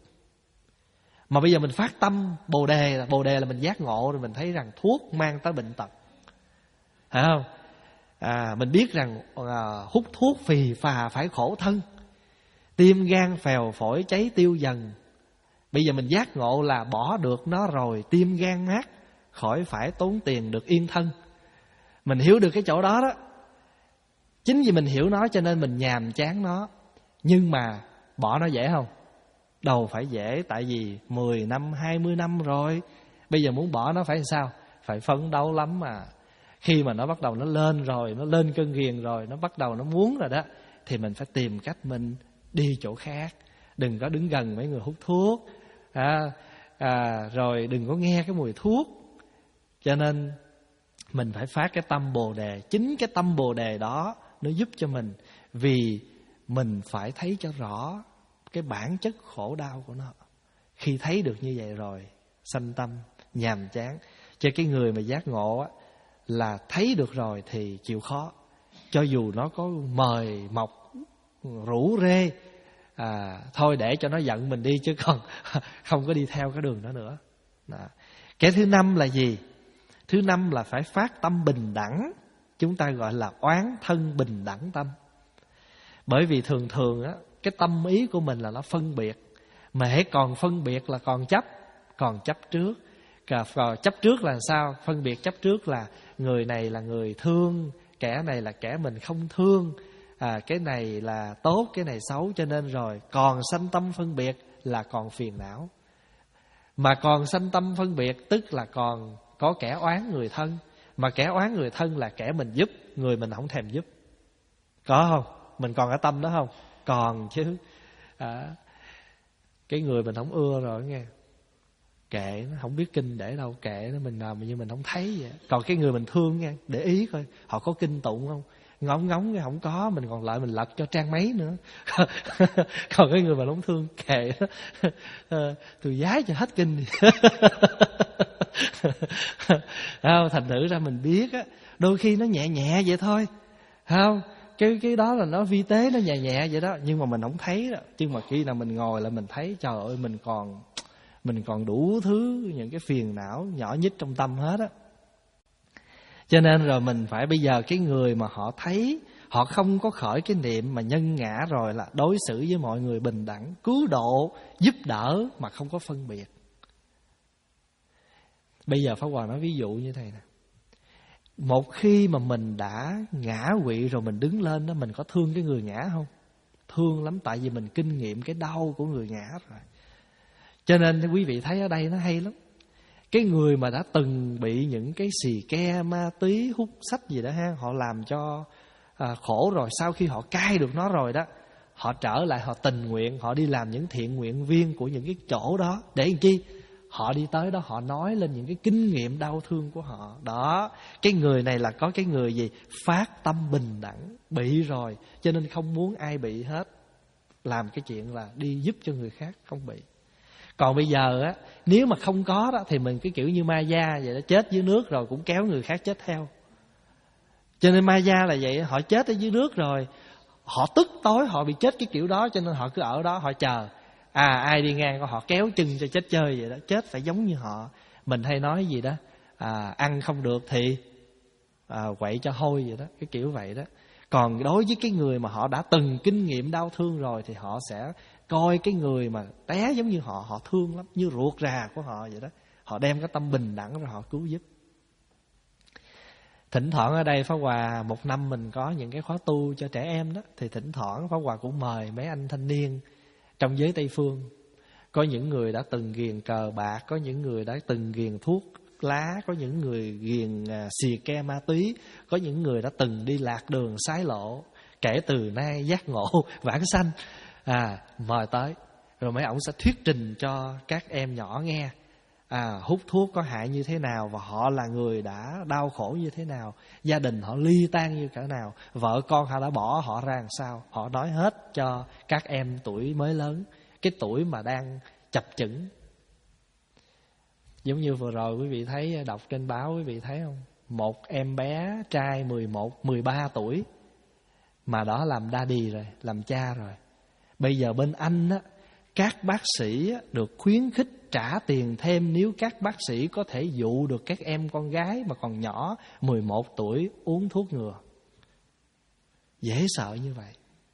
mà bây giờ mình phát tâm Bồ Đề, Bồ Đề là mình giác ngộ rồi, mình thấy rằng thuốc mang tới bệnh tật, phải không? À, mình biết rằng à, hút thuốc phì phà phải khổ thân, tim gan phèo phổi cháy tiêu dần. Bây giờ mình giác ngộ là bỏ được nó rồi, tim gan mát, khỏi phải tốn tiền được yên thân. Mình hiểu được cái chỗ đó đó. Chính vì mình hiểu nó cho nên mình nhàm chán nó. Nhưng mà bỏ nó dễ không? Đâu phải dễ. Tại vì mười năm, hai mươi năm rồi. Bây giờ muốn bỏ nó phải làm sao? Phải phấn đấu lắm mà. Khi mà nó bắt đầu nó lên rồi, nó lên cơn ghiền rồi, nó bắt đầu nó muốn rồi đó, thì mình phải tìm cách mình đi chỗ khác. Đừng có đứng gần mấy người hút thuốc, à, à, rồi đừng có nghe cái mùi thuốc. Cho nên mình phải phát cái tâm Bồ Đề. Chính cái tâm Bồ Đề đó nó giúp cho mình. Vì mình phải thấy cho rõ cái bản chất khổ đau của nó. Khi thấy được như vậy rồi, sanh tâm nhàm chán. Cho cái người mà giác ngộ á, là thấy được rồi thì chịu khó. Cho dù nó có mời mọc rủ rê, à, thôi để cho nó giận mình đi, chứ còn không có đi theo cái đường đó nữa. Đó. Cái thứ năm là gì? Thứ năm là phải phát tâm bình đẳng. Chúng ta gọi là oán thân bình đẳng tâm. Bởi vì thường thường á, cái tâm ý của mình là nó phân biệt. Mà hễ còn phân biệt là còn chấp. Còn chấp trước. Còn chấp trước là sao? Phân biệt chấp trước là người này là người thương, kẻ này là kẻ mình không thương, à, cái này là tốt, cái này xấu. Cho nên rồi còn sanh tâm phân biệt là còn phiền não. Mà còn sanh tâm phân biệt tức là còn có kẻ oán người thân. Mà kẻ oán người thân là kẻ mình giúp, người mình không thèm giúp. Có không? Mình còn cái tâm đó không? Còn chứ. à, Cái người mình không ưa rồi nghe, kệ nó, không biết kinh để đâu, kệ nó, mình làm như mình không thấy vậy. Còn cái người mình thương nghe, để ý coi họ có kinh tụng không. Ngóng ngóng cái không có, mình còn lại mình lật cho trang mấy nữa. Còn cái người mà không thương, kệ nó, tôi giái cho hết kinh. Thành thử ra mình biết á, đôi khi nó nhẹ nhẹ vậy thôi, không? Cái cái đó là nó vi tế, nó nhẹ nhẹ vậy đó, nhưng mà mình không thấy đó. Nhưng mà khi nào mình ngồi lại mình thấy, trời ơi, mình còn mình còn đủ thứ những cái phiền não nhỏ nhất trong tâm hết á. Cho nên rồi mình phải, bây giờ cái người mà họ thấy họ không có khởi cái niệm mà nhân ngã rồi, là đối xử với mọi người bình đẳng, cứu độ, giúp đỡ mà không có phân biệt. Bây giờ Pháp Hòa nói ví dụ như thế này nè. Một khi mà mình đã ngã quỵ rồi mình đứng lên đó, mình có thương cái người ngã không? Thương lắm, tại vì mình kinh nghiệm cái đau của người ngã rồi. Cho nên quý vị thấy ở đây nó hay lắm. Cái người mà đã từng bị những cái xì ke, ma túy, hút sách gì đó ha, họ làm cho à, khổ rồi, sau khi họ cai được nó rồi đó, họ trở lại, họ tình nguyện, họ đi làm những thiện nguyện viên của những cái chỗ đó. Để làm chi? Họ đi tới đó, họ nói lên những cái kinh nghiệm đau thương của họ. Đó, cái người này là có cái người gì? Phát tâm bình đẳng, bị rồi, cho nên không muốn ai bị hết. Làm cái chuyện là đi giúp cho người khác không bị. Còn bây giờ á, nếu mà không có đó, thì mình cái kiểu như ma da vậy đó, chết dưới nước rồi cũng kéo người khác chết theo. Cho nên ma da là vậy, họ chết ở dưới nước rồi, họ tức tối, họ bị chết cái kiểu đó, cho nên họ cứ ở đó họ chờ. À, ai đi ngang họ kéo chân cho chết chơi vậy đó, chết phải giống như họ. Mình hay nói gì đó, à, ăn không được thì à, quậy cho hôi vậy đó, cái kiểu vậy đó. Còn đối với cái người mà họ đã từng kinh nghiệm đau thương rồi, thì họ sẽ coi cái người mà té giống như họ, họ thương lắm, như ruột rà của họ vậy đó. Họ đem cái tâm bình đẳng rồi họ cứu giúp. Thỉnh thoảng ở đây Pháp Hòa một năm mình có những cái khóa tu cho trẻ em đó, thì thỉnh thoảng Pháp Hòa cũng mời mấy anh thanh niên trong giới Tây Phương. Có những người đã từng ghiền cờ bạc, có những người đã từng ghiền thuốc lá, có những người ghiền uh, xì ke ma túy, có những người đã từng đi lạc đường sái lộ, kể từ nay giác ngộ vãng sanh. À, mời tới, rồi mấy ổng sẽ thuyết trình cho các em nhỏ nghe, à, hút thuốc có hại như thế nào, và họ là người đã đau khổ như thế nào, gia đình họ ly tan như thế nào, vợ con họ đã bỏ họ ra làm sao. Họ nói hết cho các em tuổi mới lớn, cái tuổi mà đang chập chững. Giống như vừa rồi quý vị thấy, đọc trên báo quý vị thấy không? Một em bé trai mười một, mười ba tuổi mà đó làm daddy rồi, làm cha rồi. Bây giờ bên Anh á, các bác sĩ được khuyến khích trả tiền thêm nếu các bác sĩ có thể dụ được các em con gái mà còn nhỏ mười một tuổi uống thuốc ngừa. Dễ sợ như vậy.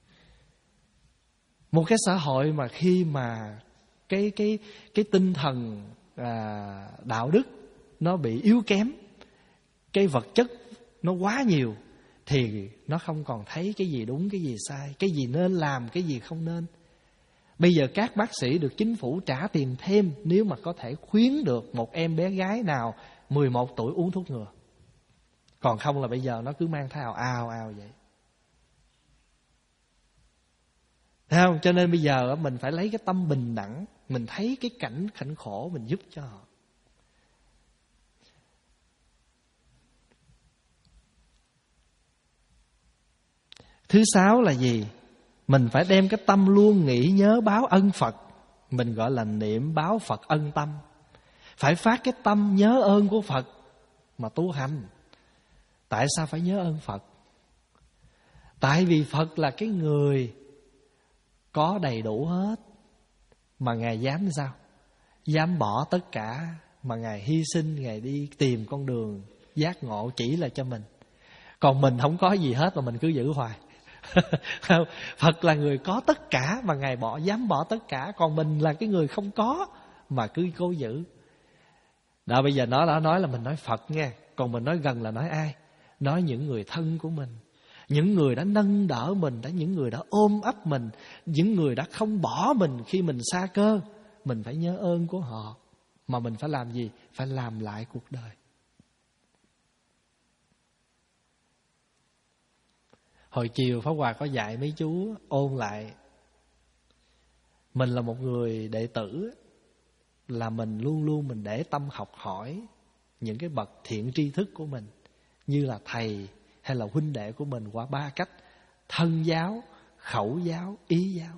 Một cái xã hội mà khi mà cái cái cái tinh thần à, đạo đức nó bị yếu kém, cái vật chất nó quá nhiều, thì nó không còn thấy cái gì đúng, cái gì sai, cái gì nên làm, cái gì không nên. Bây giờ các bác sĩ được chính phủ trả tiền thêm nếu mà có thể khuyến được một em bé gái nào mười một tuổi uống thuốc ngừa. Còn không là bây giờ nó cứ mang thai ào ào ào vậy. Thấy không? Cho nên bây giờ mình phải lấy cái tâm bình đẳng, mình thấy cái cảnh cảnh khổ mình giúp cho họ. Thứ sáu là gì? Mình phải đem cái tâm luôn nghĩ nhớ báo ân Phật. Mình gọi là niệm báo Phật ân tâm. Phải phát cái tâm nhớ ơn của Phật mà tu hành. Tại sao phải nhớ ơn Phật? Tại vì Phật là cái người có đầy đủ hết, mà Ngài dám sao? Dám bỏ tất cả, mà Ngài hy sinh, Ngài đi tìm con đường giác ngộ chỉ là cho mình. Còn mình không có gì hết mà mình cứ giữ hoài. Phật là người có tất cả mà Ngài bỏ dám bỏ tất cả. Còn mình là cái người không có mà cứ cố giữ. Đó, bây giờ nó đã nói là mình nói Phật nha. Còn mình nói gần là nói ai? Nói những người thân của mình, những người đã nâng đỡ mình, đã những người đã ôm ấp mình, những người đã không bỏ mình khi mình sa cơ. Mình phải nhớ ơn của họ. Mà mình phải làm gì? Phải làm lại cuộc đời. Hồi chiều Pháp Hòa có dạy mấy chú ôn lại. Mình là một người đệ tử, là mình luôn luôn mình để tâm học hỏi những cái bậc thiện tri thức của mình, như là thầy hay là huynh đệ của mình, qua ba cách: thân giáo, khẩu giáo, ý giáo.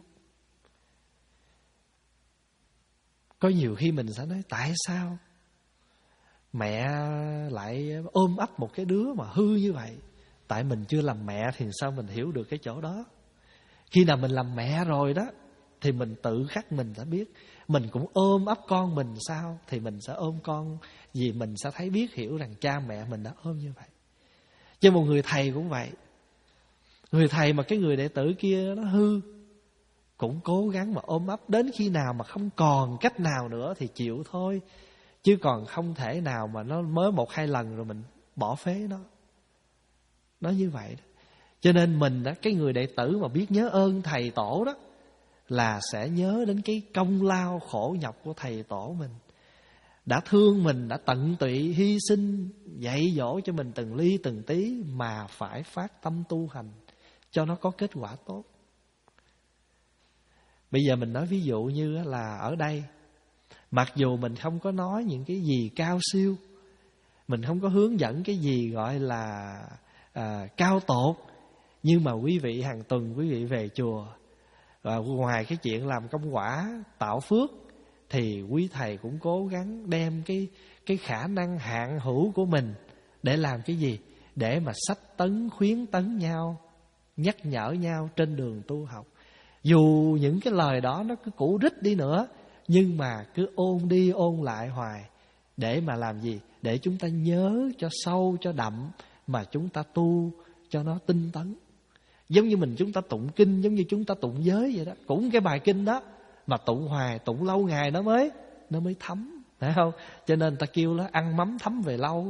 Có nhiều khi mình sẽ nói tại sao mẹ lại ôm ấp một cái đứa mà hư như vậy? Tại mình chưa làm mẹ thì sao mình hiểu được cái chỗ đó. Khi nào mình làm mẹ rồi đó thì mình tự khắc mình đã biết. Mình cũng ôm ấp con mình sao thì mình sẽ ôm con, vì mình sẽ thấy biết hiểu rằng cha mẹ mình đã ôm như vậy. Chứ một người thầy cũng vậy. Người thầy mà cái người đệ tử kia nó hư, cũng cố gắng mà ôm ấp đến khi nào mà không còn cách nào nữa thì chịu thôi. Chứ còn không thể nào mà nó mới một hai lần rồi mình bỏ phế nó. Nó như vậy đó. Cho nên mình đó, cái người đệ tử mà biết nhớ ơn thầy tổ đó, là sẽ nhớ đến cái công lao khổ nhọc của thầy tổ mình. Đã thương mình, đã tận tụy hy sinh, dạy dỗ cho mình từng ly từng tí, mà phải phát tâm tu hành cho nó có kết quả tốt. Bây giờ mình nói ví dụ như là ở đây, mặc dù mình không có nói những cái gì cao siêu, mình không có hướng dẫn cái gì gọi là à, cao tột, nhưng mà quý vị hàng tuần quý vị về chùa, và ngoài cái chuyện làm công quả tạo phước, thì quý thầy cũng cố gắng đem cái cái khả năng hạn hữu của mình để làm cái gì? Để mà sách tấn khuyến tấn nhau, nhắc nhở nhau trên đường tu học. Dù những cái lời đó nó cứ cũ rích đi nữa, nhưng mà cứ ôn đi ôn lại hoài. Để mà làm gì? Để chúng ta nhớ cho sâu, cho đậm, mà chúng ta tu cho nó tinh tấn. Giống như mình chúng ta tụng kinh, giống như chúng ta tụng giới vậy đó. Cũng cái bài kinh đó mà tụng hoài, tụng lâu ngày nó mới Nó mới thấm, phải không? Cho nên ta kêu nó ăn mắm thấm về lâu.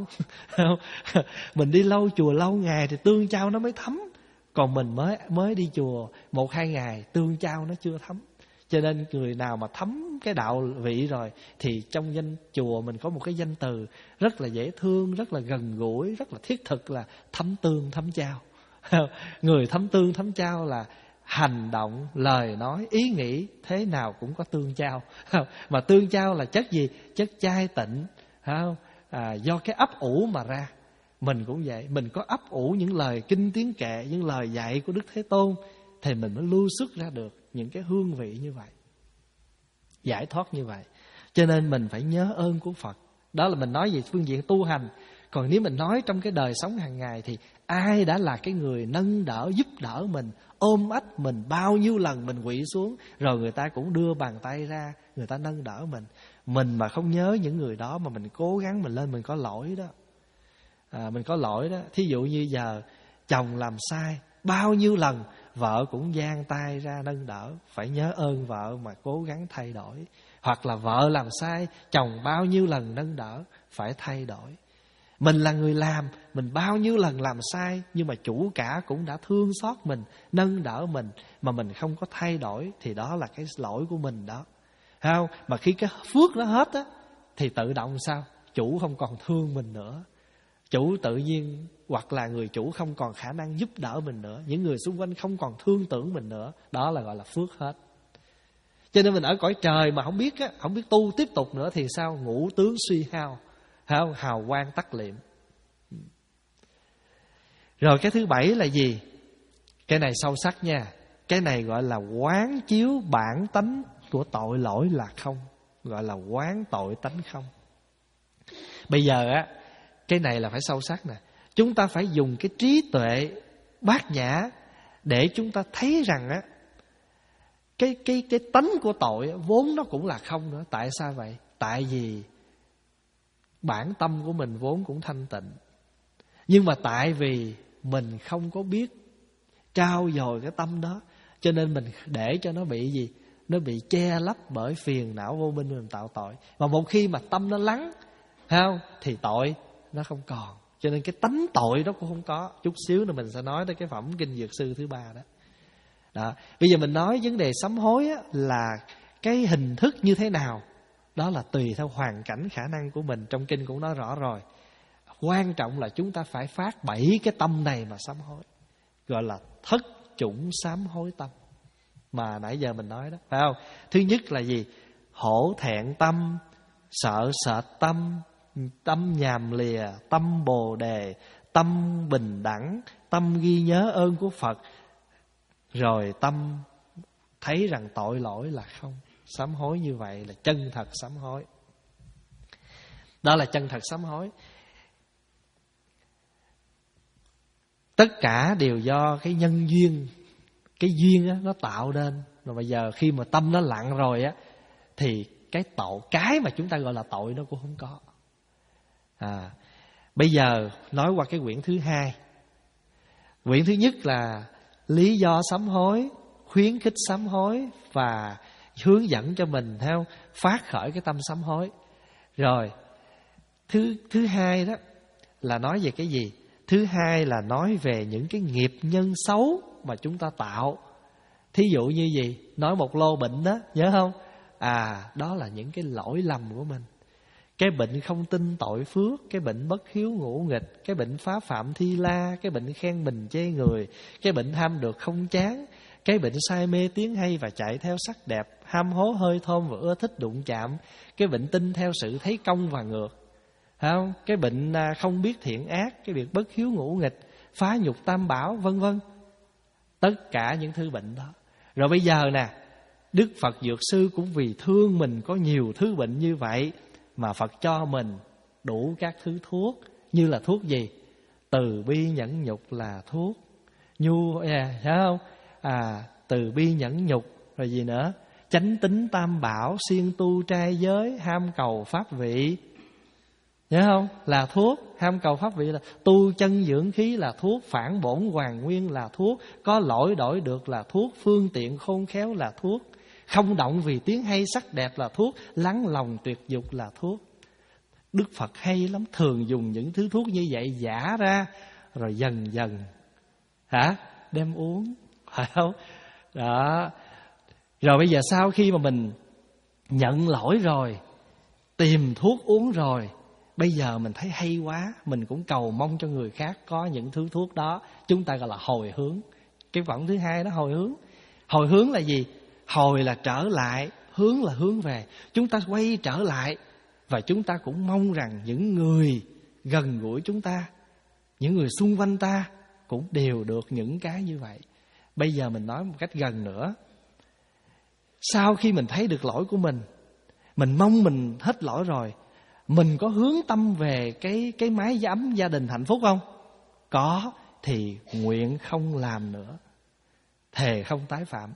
Mình đi lâu chùa lâu ngày thì tương chao nó mới thấm. Còn mình mới mới đi chùa một hai ngày, tương chao nó chưa thấm. Cho nên người nào mà thấm cái đạo vị rồi, thì trong danh chùa mình có một cái danh từ rất là dễ thương, rất là gần gũi, rất là thiết thực, là thấm tương thấm chao. Người thấm tương thấm chao là hành động, lời nói, ý nghĩ thế nào cũng có tương chao. Mà tương chao là chất gì? Chất chai tịnh, à, do cái ấp ủ mà ra. Mình cũng vậy, mình có ấp ủ những lời kinh tiếng kệ, những lời dạy của Đức Thế Tôn, thì mình mới lưu xuất ra được những cái hương vị như vậy, giải thoát như vậy. Cho nên mình phải nhớ ơn của Phật. Đó là mình nói về phương diện tu hành. Còn nếu mình nói trong cái đời sống hàng ngày, thì ai đã là cái người nâng đỡ, giúp đỡ mình, ôm ấp mình, bao nhiêu lần mình quỵ xuống, rồi người ta cũng đưa bàn tay ra, người ta nâng đỡ mình. Mình mà không nhớ những người đó, mà mình cố gắng mình lên, mình có lỗi đó. à, Mình có lỗi đó. Thí dụ như giờ chồng làm sai, bao nhiêu lần vợ cũng giang tay ra nâng đỡ, phải nhớ ơn vợ mà cố gắng thay đổi. Hoặc là vợ làm sai, chồng bao nhiêu lần nâng đỡ, phải thay đổi. Mình là người làm, mình bao nhiêu lần làm sai, nhưng mà chủ cả cũng đã thương xót mình, nâng đỡ mình, mà mình không có thay đổi, thì đó là cái lỗi của mình đó. Thấy không? Mà khi cái phước nó hết á, thì tự động sao? Chủ không còn thương mình nữa. Chủ tự nhiên, hoặc là người chủ không còn khả năng giúp đỡ mình nữa, những người xung quanh không còn thương tưởng mình nữa. Đó là gọi là phước hết. Cho nên mình ở cõi trời mà không biết á, không biết tu tiếp tục nữa thì sao? Ngũ tướng suy hao, hao hào quang tắt liệm. Rồi cái thứ bảy là gì? Cái này sâu sắc nha. Cái này gọi là quán chiếu bản tánh của tội lỗi là không, gọi là quán tội tánh không. Bây giờ á, cái này là phải sâu sắc nè. Chúng ta phải dùng cái trí tuệ bát nhã để chúng ta thấy rằng á, cái cái cái tánh của tội vốn nó cũng là không nữa. Tại sao vậy? Tại vì bản tâm của mình vốn cũng thanh tịnh, nhưng mà tại vì mình không có biết trao dồi cái tâm đó. Cho nên mình để cho nó bị gì? Nó bị che lấp bởi phiền não vô minh, mình tạo tội. Mà một khi mà tâm nó lắng, thấy không, thì tội nó không còn. Cho nên cái tánh tội đó cũng không có. Chút xíu nữa mình sẽ nói tới cái phẩm Kinh Dược Sư thứ ba đó. Đó. Bây giờ mình nói vấn đề sám hối á, là cái hình thức như thế nào. Đó là tùy theo hoàn cảnh khả năng của mình. Trong kinh cũng nói rõ rồi. Quan trọng là chúng ta phải phát bảy cái tâm này mà sám hối, gọi là thất chủng sám hối tâm mà nãy giờ mình nói đó, phải không? Thứ nhất là gì? Hổ thẹn tâm, sợ sệt tâm, tâm nhàm lìa, tâm bồ đề, tâm bình đẳng, tâm ghi nhớ ơn của Phật, rồi tâm thấy rằng tội lỗi là không. Sám hối như vậy là chân thật sám hối. Đó là chân thật sám hối. Tất cả đều do cái nhân duyên, cái duyên á, nó tạo nên. Rồi bây giờ khi mà tâm nó lặng rồi á, thì cái tội, cái mà chúng ta gọi là tội nó cũng không có. À, bây giờ nói qua cái quyển thứ hai. Quyển thứ nhất là lý do sám hối, khuyến khích sám hối và hướng dẫn cho mình theo phát khởi cái tâm sám hối. Rồi thứ thứ hai đó là nói về cái gì? Thứ hai là nói về những cái nghiệp nhân xấu mà chúng ta tạo. Thí dụ như gì? Nói một lô bệnh đó, nhớ không? À, đó là những cái lỗi lầm của mình. Cái bệnh không tin tội phước, cái bệnh bất hiếu ngũ nghịch, cái bệnh phá phạm thi la, cái bệnh khen mình chê người, cái bệnh ham được không chán, cái bệnh say mê tiếng hay và chạy theo sắc đẹp, ham hố hơi thơm và ưa thích đụng chạm, cái bệnh tin theo sự thấy công và ngược, không? Cái bệnh không biết thiện ác, cái việc bất hiếu ngũ nghịch, phá nhục tam bảo, vân vân. Tất cả những thứ bệnh đó. Rồi bây giờ nè, Đức Phật Dược Sư cũng vì thương mình có nhiều thứ bệnh như vậy mà Phật cho mình đủ các thứ thuốc. Như là thuốc gì? Từ bi nhẫn nhục là thuốc. Nhu, à, thấy không? À, từ bi nhẫn nhục. Rồi gì nữa? Chánh tín tam bảo, siêng tu trai giới, ham cầu pháp vị. Nhớ không? Là thuốc. Ham cầu pháp vị là tu chân dưỡng khí là thuốc. Phản bổn hoàn nguyên là thuốc. Có lỗi đổi được là thuốc. Phương tiện khôn khéo là thuốc. Không động vì tiếng hay sắc đẹp là thuốc. Lắng lòng tuyệt dục là thuốc. Đức Phật hay lắm, thường dùng những thứ thuốc như vậy giả ra, rồi dần dần hả đem uống, phải không? Đó. Rồi bây giờ sau khi mà mình nhận lỗi rồi, tìm thuốc uống rồi, bây giờ mình thấy hay quá, mình cũng cầu mong cho người khác có những thứ thuốc đó. Chúng ta gọi là hồi hướng. Cái phẩm thứ hai đó, hồi hướng. Hồi hướng là gì? Hồi là trở lại, hướng là hướng về. Chúng ta quay trở lại. Và chúng ta cũng mong rằng những người gần gũi chúng ta, những người xung quanh ta cũng đều được những cái như vậy. Bây giờ mình nói một cách gần nữa. Sau khi mình thấy được lỗi của mình, mình mong mình hết lỗi rồi, mình có hướng tâm về cái, cái mái ấm gia đình hạnh phúc không? Có, thì nguyện không làm nữa, thề không tái phạm.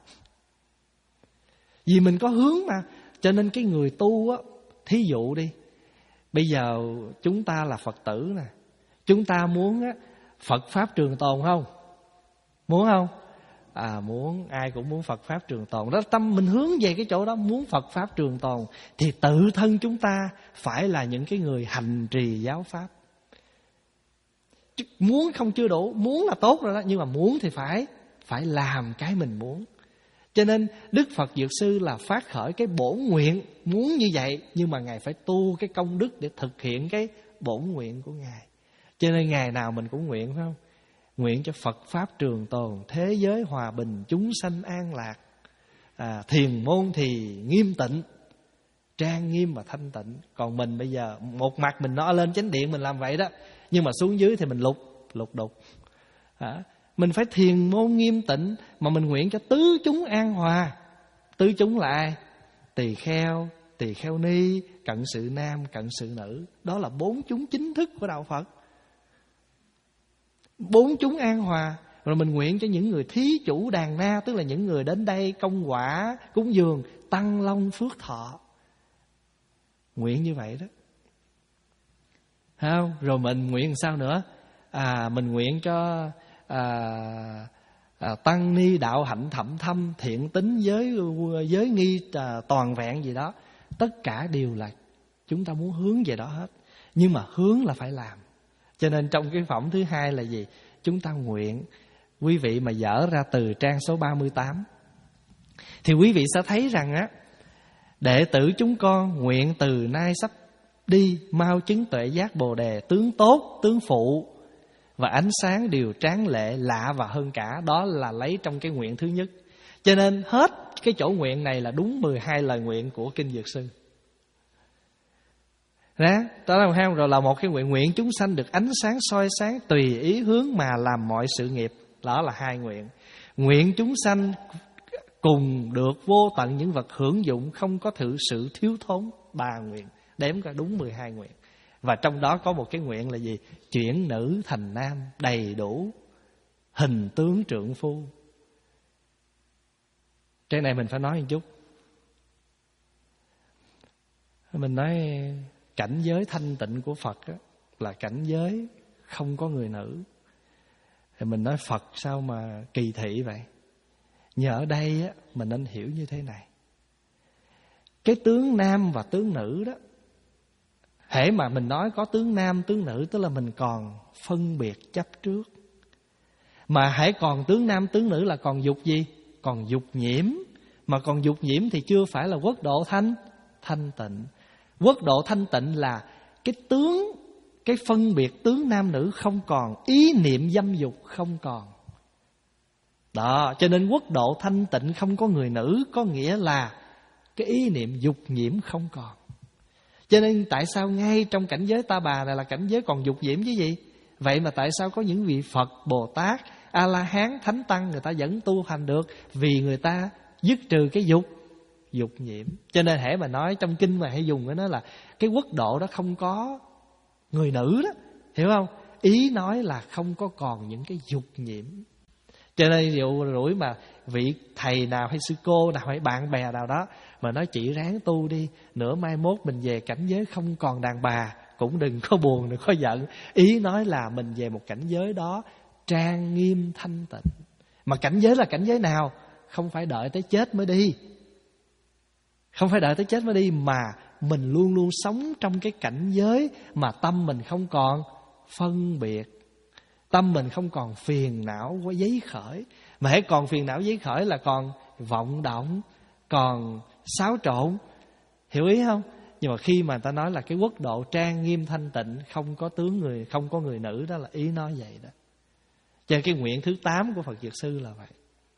Vì mình có hướng mà. Cho nên cái người tu á, thí dụ đi, bây giờ chúng ta là Phật tử nè, chúng ta muốn á, Phật Pháp trường tồn không? Muốn không? À muốn, ai cũng muốn Phật Pháp trường tồn. Đó, tâm mình hướng về cái chỗ đó, muốn Phật Pháp trường tồn, thì tự thân chúng ta phải là những cái người hành trì giáo Pháp. Chứ muốn không chưa đủ, muốn là tốt rồi đó, nhưng mà muốn thì phải phải làm cái mình muốn. Cho nên Đức Phật Dược Sư là phát khởi cái bổn nguyện muốn như vậy, nhưng mà Ngài phải tu cái công đức để thực hiện cái bổn nguyện của Ngài. Cho nên ngày nào mình cũng nguyện, phải không? Nguyện cho Phật Pháp trường tồn, thế giới hòa bình, chúng sanh an lạc. à, Thiền môn thì nghiêm tịnh, trang nghiêm và thanh tịnh. Còn mình bây giờ một mặt mình nói lên chánh điện mình làm vậy đó, nhưng mà xuống dưới thì mình lục lục đục. à, Mình phải thiền môn nghiêm tịnh, mà mình nguyện cho tứ chúng an hòa. Tứ chúng là ai? Tỳ kheo, tỳ kheo ni, cận sự nam, cận sự nữ. Đó là bốn chúng chính thức của Đạo Phật. Bốn chúng an hòa. Rồi mình nguyện cho những người thí chủ đàn na, tức là những người đến đây công quả, cúng dường, tăng long phước thọ. Nguyện như vậy đó. Không? Rồi mình nguyện sao nữa? À, mình nguyện cho à, à, tăng ni đạo hạnh thậm thâm, thiện tính, giới giới nghi à, toàn vẹn gì đó. Tất cả đều là chúng ta muốn hướng về đó hết. Nhưng mà hướng là phải làm. Cho nên trong cái phẩm thứ hai là gì? Chúng ta nguyện. Quý vị mà dở ra từ trang số ba mươi tám thì quý vị sẽ thấy rằng á, đệ tử chúng con nguyện từ nay sắp đi mau chứng tuệ giác Bồ đề, tướng tốt, tướng phụ và ánh sáng đều tráng lệ, lạ và hơn cả. Đó là lấy trong cái nguyện thứ nhất. Cho nên hết cái chỗ nguyện này là đúng mười hai lời nguyện của Kinh Dược Sư. Đó, đó là không? Rồi là một cái nguyện, nguyện chúng sanh được ánh sáng soi sáng tùy ý hướng mà làm mọi sự nghiệp. Đó là hai nguyện. Nguyện chúng sanh cùng được vô tận những vật hưởng dụng, không có thử sự thiếu thốn. Ba nguyện, đếm ra đúng mười hai nguyện. Và trong đó có một cái nguyện là gì? Chuyển nữ thành nam, đầy đủ hình tướng trượng phu. Cái này mình phải nói một chút. Mình nói cảnh giới thanh tịnh của Phật á, là cảnh giới không có người nữ. Thì mình nói Phật sao mà kỳ thị vậy? Nhưng ở đây á, mình nên hiểu như thế này. Cái tướng nam và tướng nữ đó, hễ mà mình nói có tướng nam, tướng nữ, tức là mình còn phân biệt chấp trước. Mà hễ còn tướng nam, tướng nữ là còn dục gì? Còn dục nhiễm. Mà còn dục nhiễm thì chưa phải là quốc độ thanh thanh tịnh. Quốc độ thanh tịnh là cái tướng, cái phân biệt tướng nam nữ không còn, ý niệm dâm dục không còn. Đó, cho nên quốc độ thanh tịnh không có người nữ, có nghĩa là cái ý niệm dục nhiễm không còn. Cho nên tại sao ngay trong cảnh giới Ta Bà này là cảnh giới còn dục nhiễm chứ gì? Vậy mà tại sao có những vị Phật, Bồ Tát, A-la-hán, Thánh Tăng người ta vẫn tu hành được? Vì người ta dứt trừ cái dục dục nhiễm. Cho nên hễ mà nói trong kinh mà hay dùng cái đó là cái quốc độ đó không có người nữ đó, hiểu không? Ý nói là không có còn những cái dục nhiễm. Cho nên dụ rủi mà vị thầy nào hay sư cô nào hay bạn bè nào đó mà nói chị ráng tu đi, nửa mai mốt mình về cảnh giới không còn đàn bà, cũng đừng có buồn, đừng có giận. Ý nói là mình về một cảnh giới đó trang nghiêm thanh tịnh. Mà cảnh giới là cảnh giới nào? Không phải đợi tới chết mới đi. Không phải đợi tới chết mới đi, mà mình luôn luôn sống trong cái cảnh giới mà tâm mình không còn phân biệt, tâm mình không còn phiền não có giấy khởi. Mà hãy còn phiền não giấy khởi là còn vọng động, còn xáo trộn, hiểu ý không? Nhưng mà khi mà người ta nói là cái quốc độ trang nghiêm thanh tịnh, không có tướng người, không có người nữ, đó là ý nói vậy đó. Cho nên cái nguyện thứ tám của Phật Dược Sư là vậy.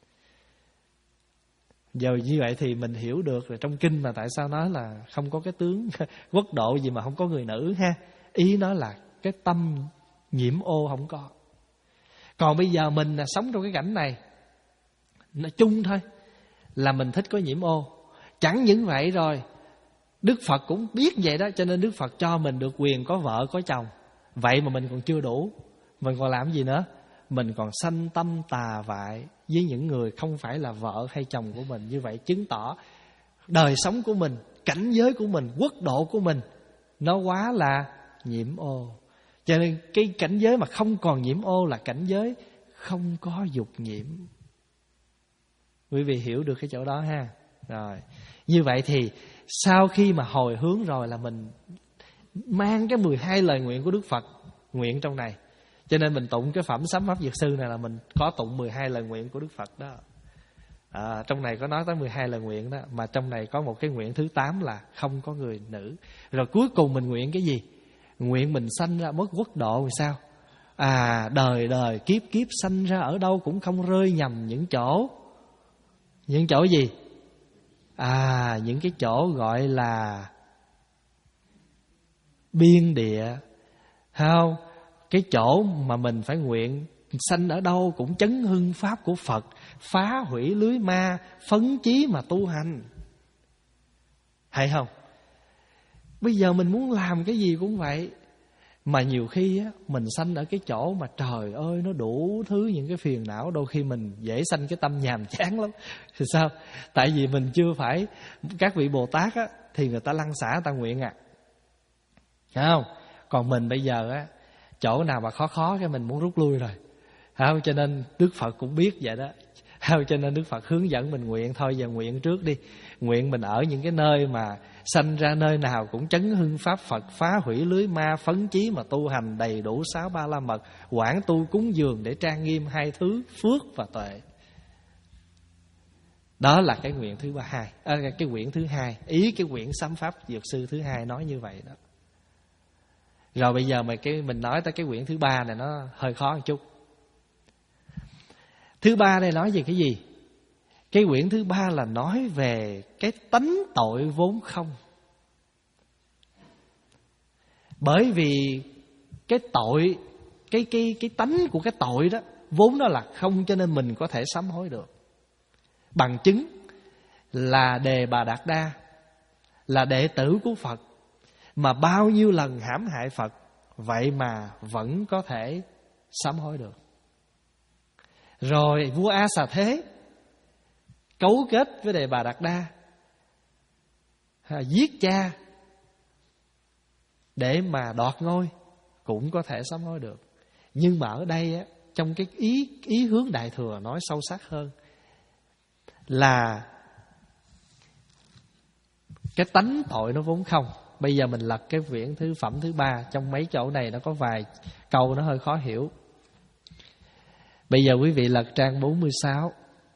Giờ như vậy thì mình hiểu được rồi trong kinh mà tại sao nói là không có cái tướng quốc độ gì mà không có người nữ ha. Ý nói là cái tâm nhiễm ô không có. Còn bây giờ mình là sống trong cái cảnh này, nói chung thôi, là mình thích có nhiễm ô. Chẳng những vậy rồi, Đức Phật cũng biết vậy đó, cho nên Đức Phật cho mình được quyền có vợ có chồng. Vậy mà mình còn chưa đủ, mình còn làm gì nữa? Mình còn sanh tâm tà vại với những người không phải là vợ hay chồng của mình. Như vậy chứng tỏ đời sống của mình, cảnh giới của mình, quốc độ của mình nó quá là nhiễm ô. Cho nên cái cảnh giới mà không còn nhiễm ô là cảnh giới không có dục nhiễm. Quý vị hiểu được cái chỗ đó ha? Rồi, như vậy thì sau khi mà hồi hướng rồi là mình mang cái mười hai lời nguyện của Đức Phật nguyện trong này. Cho nên mình tụng cái phẩm Sám Pháp Dược Sư này là mình có tụng mười hai lời nguyện của Đức Phật đó. À, trong này có nói tới mười hai lời nguyện đó. Mà trong này có một cái nguyện thứ tám là không có người nữ. Rồi cuối cùng mình nguyện cái gì? Nguyện mình sanh ra mất quốc độ thì sao? À, đời đời kiếp kiếp sanh ra ở đâu cũng không rơi nhầm những chỗ. Những chỗ gì? À, những cái chỗ gọi là biên địa, không? Cái chỗ mà mình phải nguyện sanh ở đâu cũng chấn hưng pháp của Phật, phá hủy lưới ma, phấn chí mà tu hành. Hay không? Bây giờ mình muốn làm cái gì cũng vậy. Mà nhiều khi á, mình sanh ở cái chỗ mà trời ơi nó đủ thứ những cái phiền não, đôi khi mình dễ sanh cái tâm nhàm chán lắm. Thì sao? Tại vì mình chưa phải các vị Bồ Tát á, thì người ta lăn xả người ta nguyện à. Thấy không? Còn mình bây giờ á, chỗ nào mà khó khó cái mình muốn rút lui rồi. Không, cho nên Đức Phật cũng biết vậy đó. Không, cho nên Đức Phật hướng dẫn mình nguyện. Thôi giờ nguyện trước đi. Nguyện mình ở những cái nơi mà sanh ra nơi nào cũng chấn hưng pháp Phật, phá hủy lưới ma, phấn chí mà tu hành đầy đủ sáu ba la mật, quảng tu cúng dường để trang nghiêm hai thứ phước và tuệ. Đó là cái nguyện thứ ba hai, à, cái quyển thứ hai. Ý cái quyển Sám Pháp Dược Sư thứ hai nói như vậy đó. Rồi bây giờ mà cái mình nói tới cái quyển thứ ba này nó hơi khó một chút. Thứ ba đây nói về cái gì? Cái quyển thứ ba là nói về cái tánh tội vốn không. Bởi vì cái tội, cái cái cái tánh của cái tội đó vốn nó là không, cho nên mình có thể sám hối được. Bằng chứng là Đề Bà Đạt Đa là đệ tử của Phật, mà bao nhiêu lần hãm hại Phật, vậy mà vẫn có thể sám hối được. Rồi vua A Xà Thế cấu kết với Đề Bà Đạt Đa, giết cha để mà đoạt ngôi, cũng có thể sám hối được. Nhưng mà ở đây á, trong cái ý ý hướng Đại Thừa nói sâu sắc hơn là cái tánh tội nó vốn không. Bây giờ mình lật cái quyển thứ phẩm thứ ba, trong mấy chỗ này nó có vài câu nó hơi khó hiểu. Bây giờ quý vị lật trang bốn mươi sáu.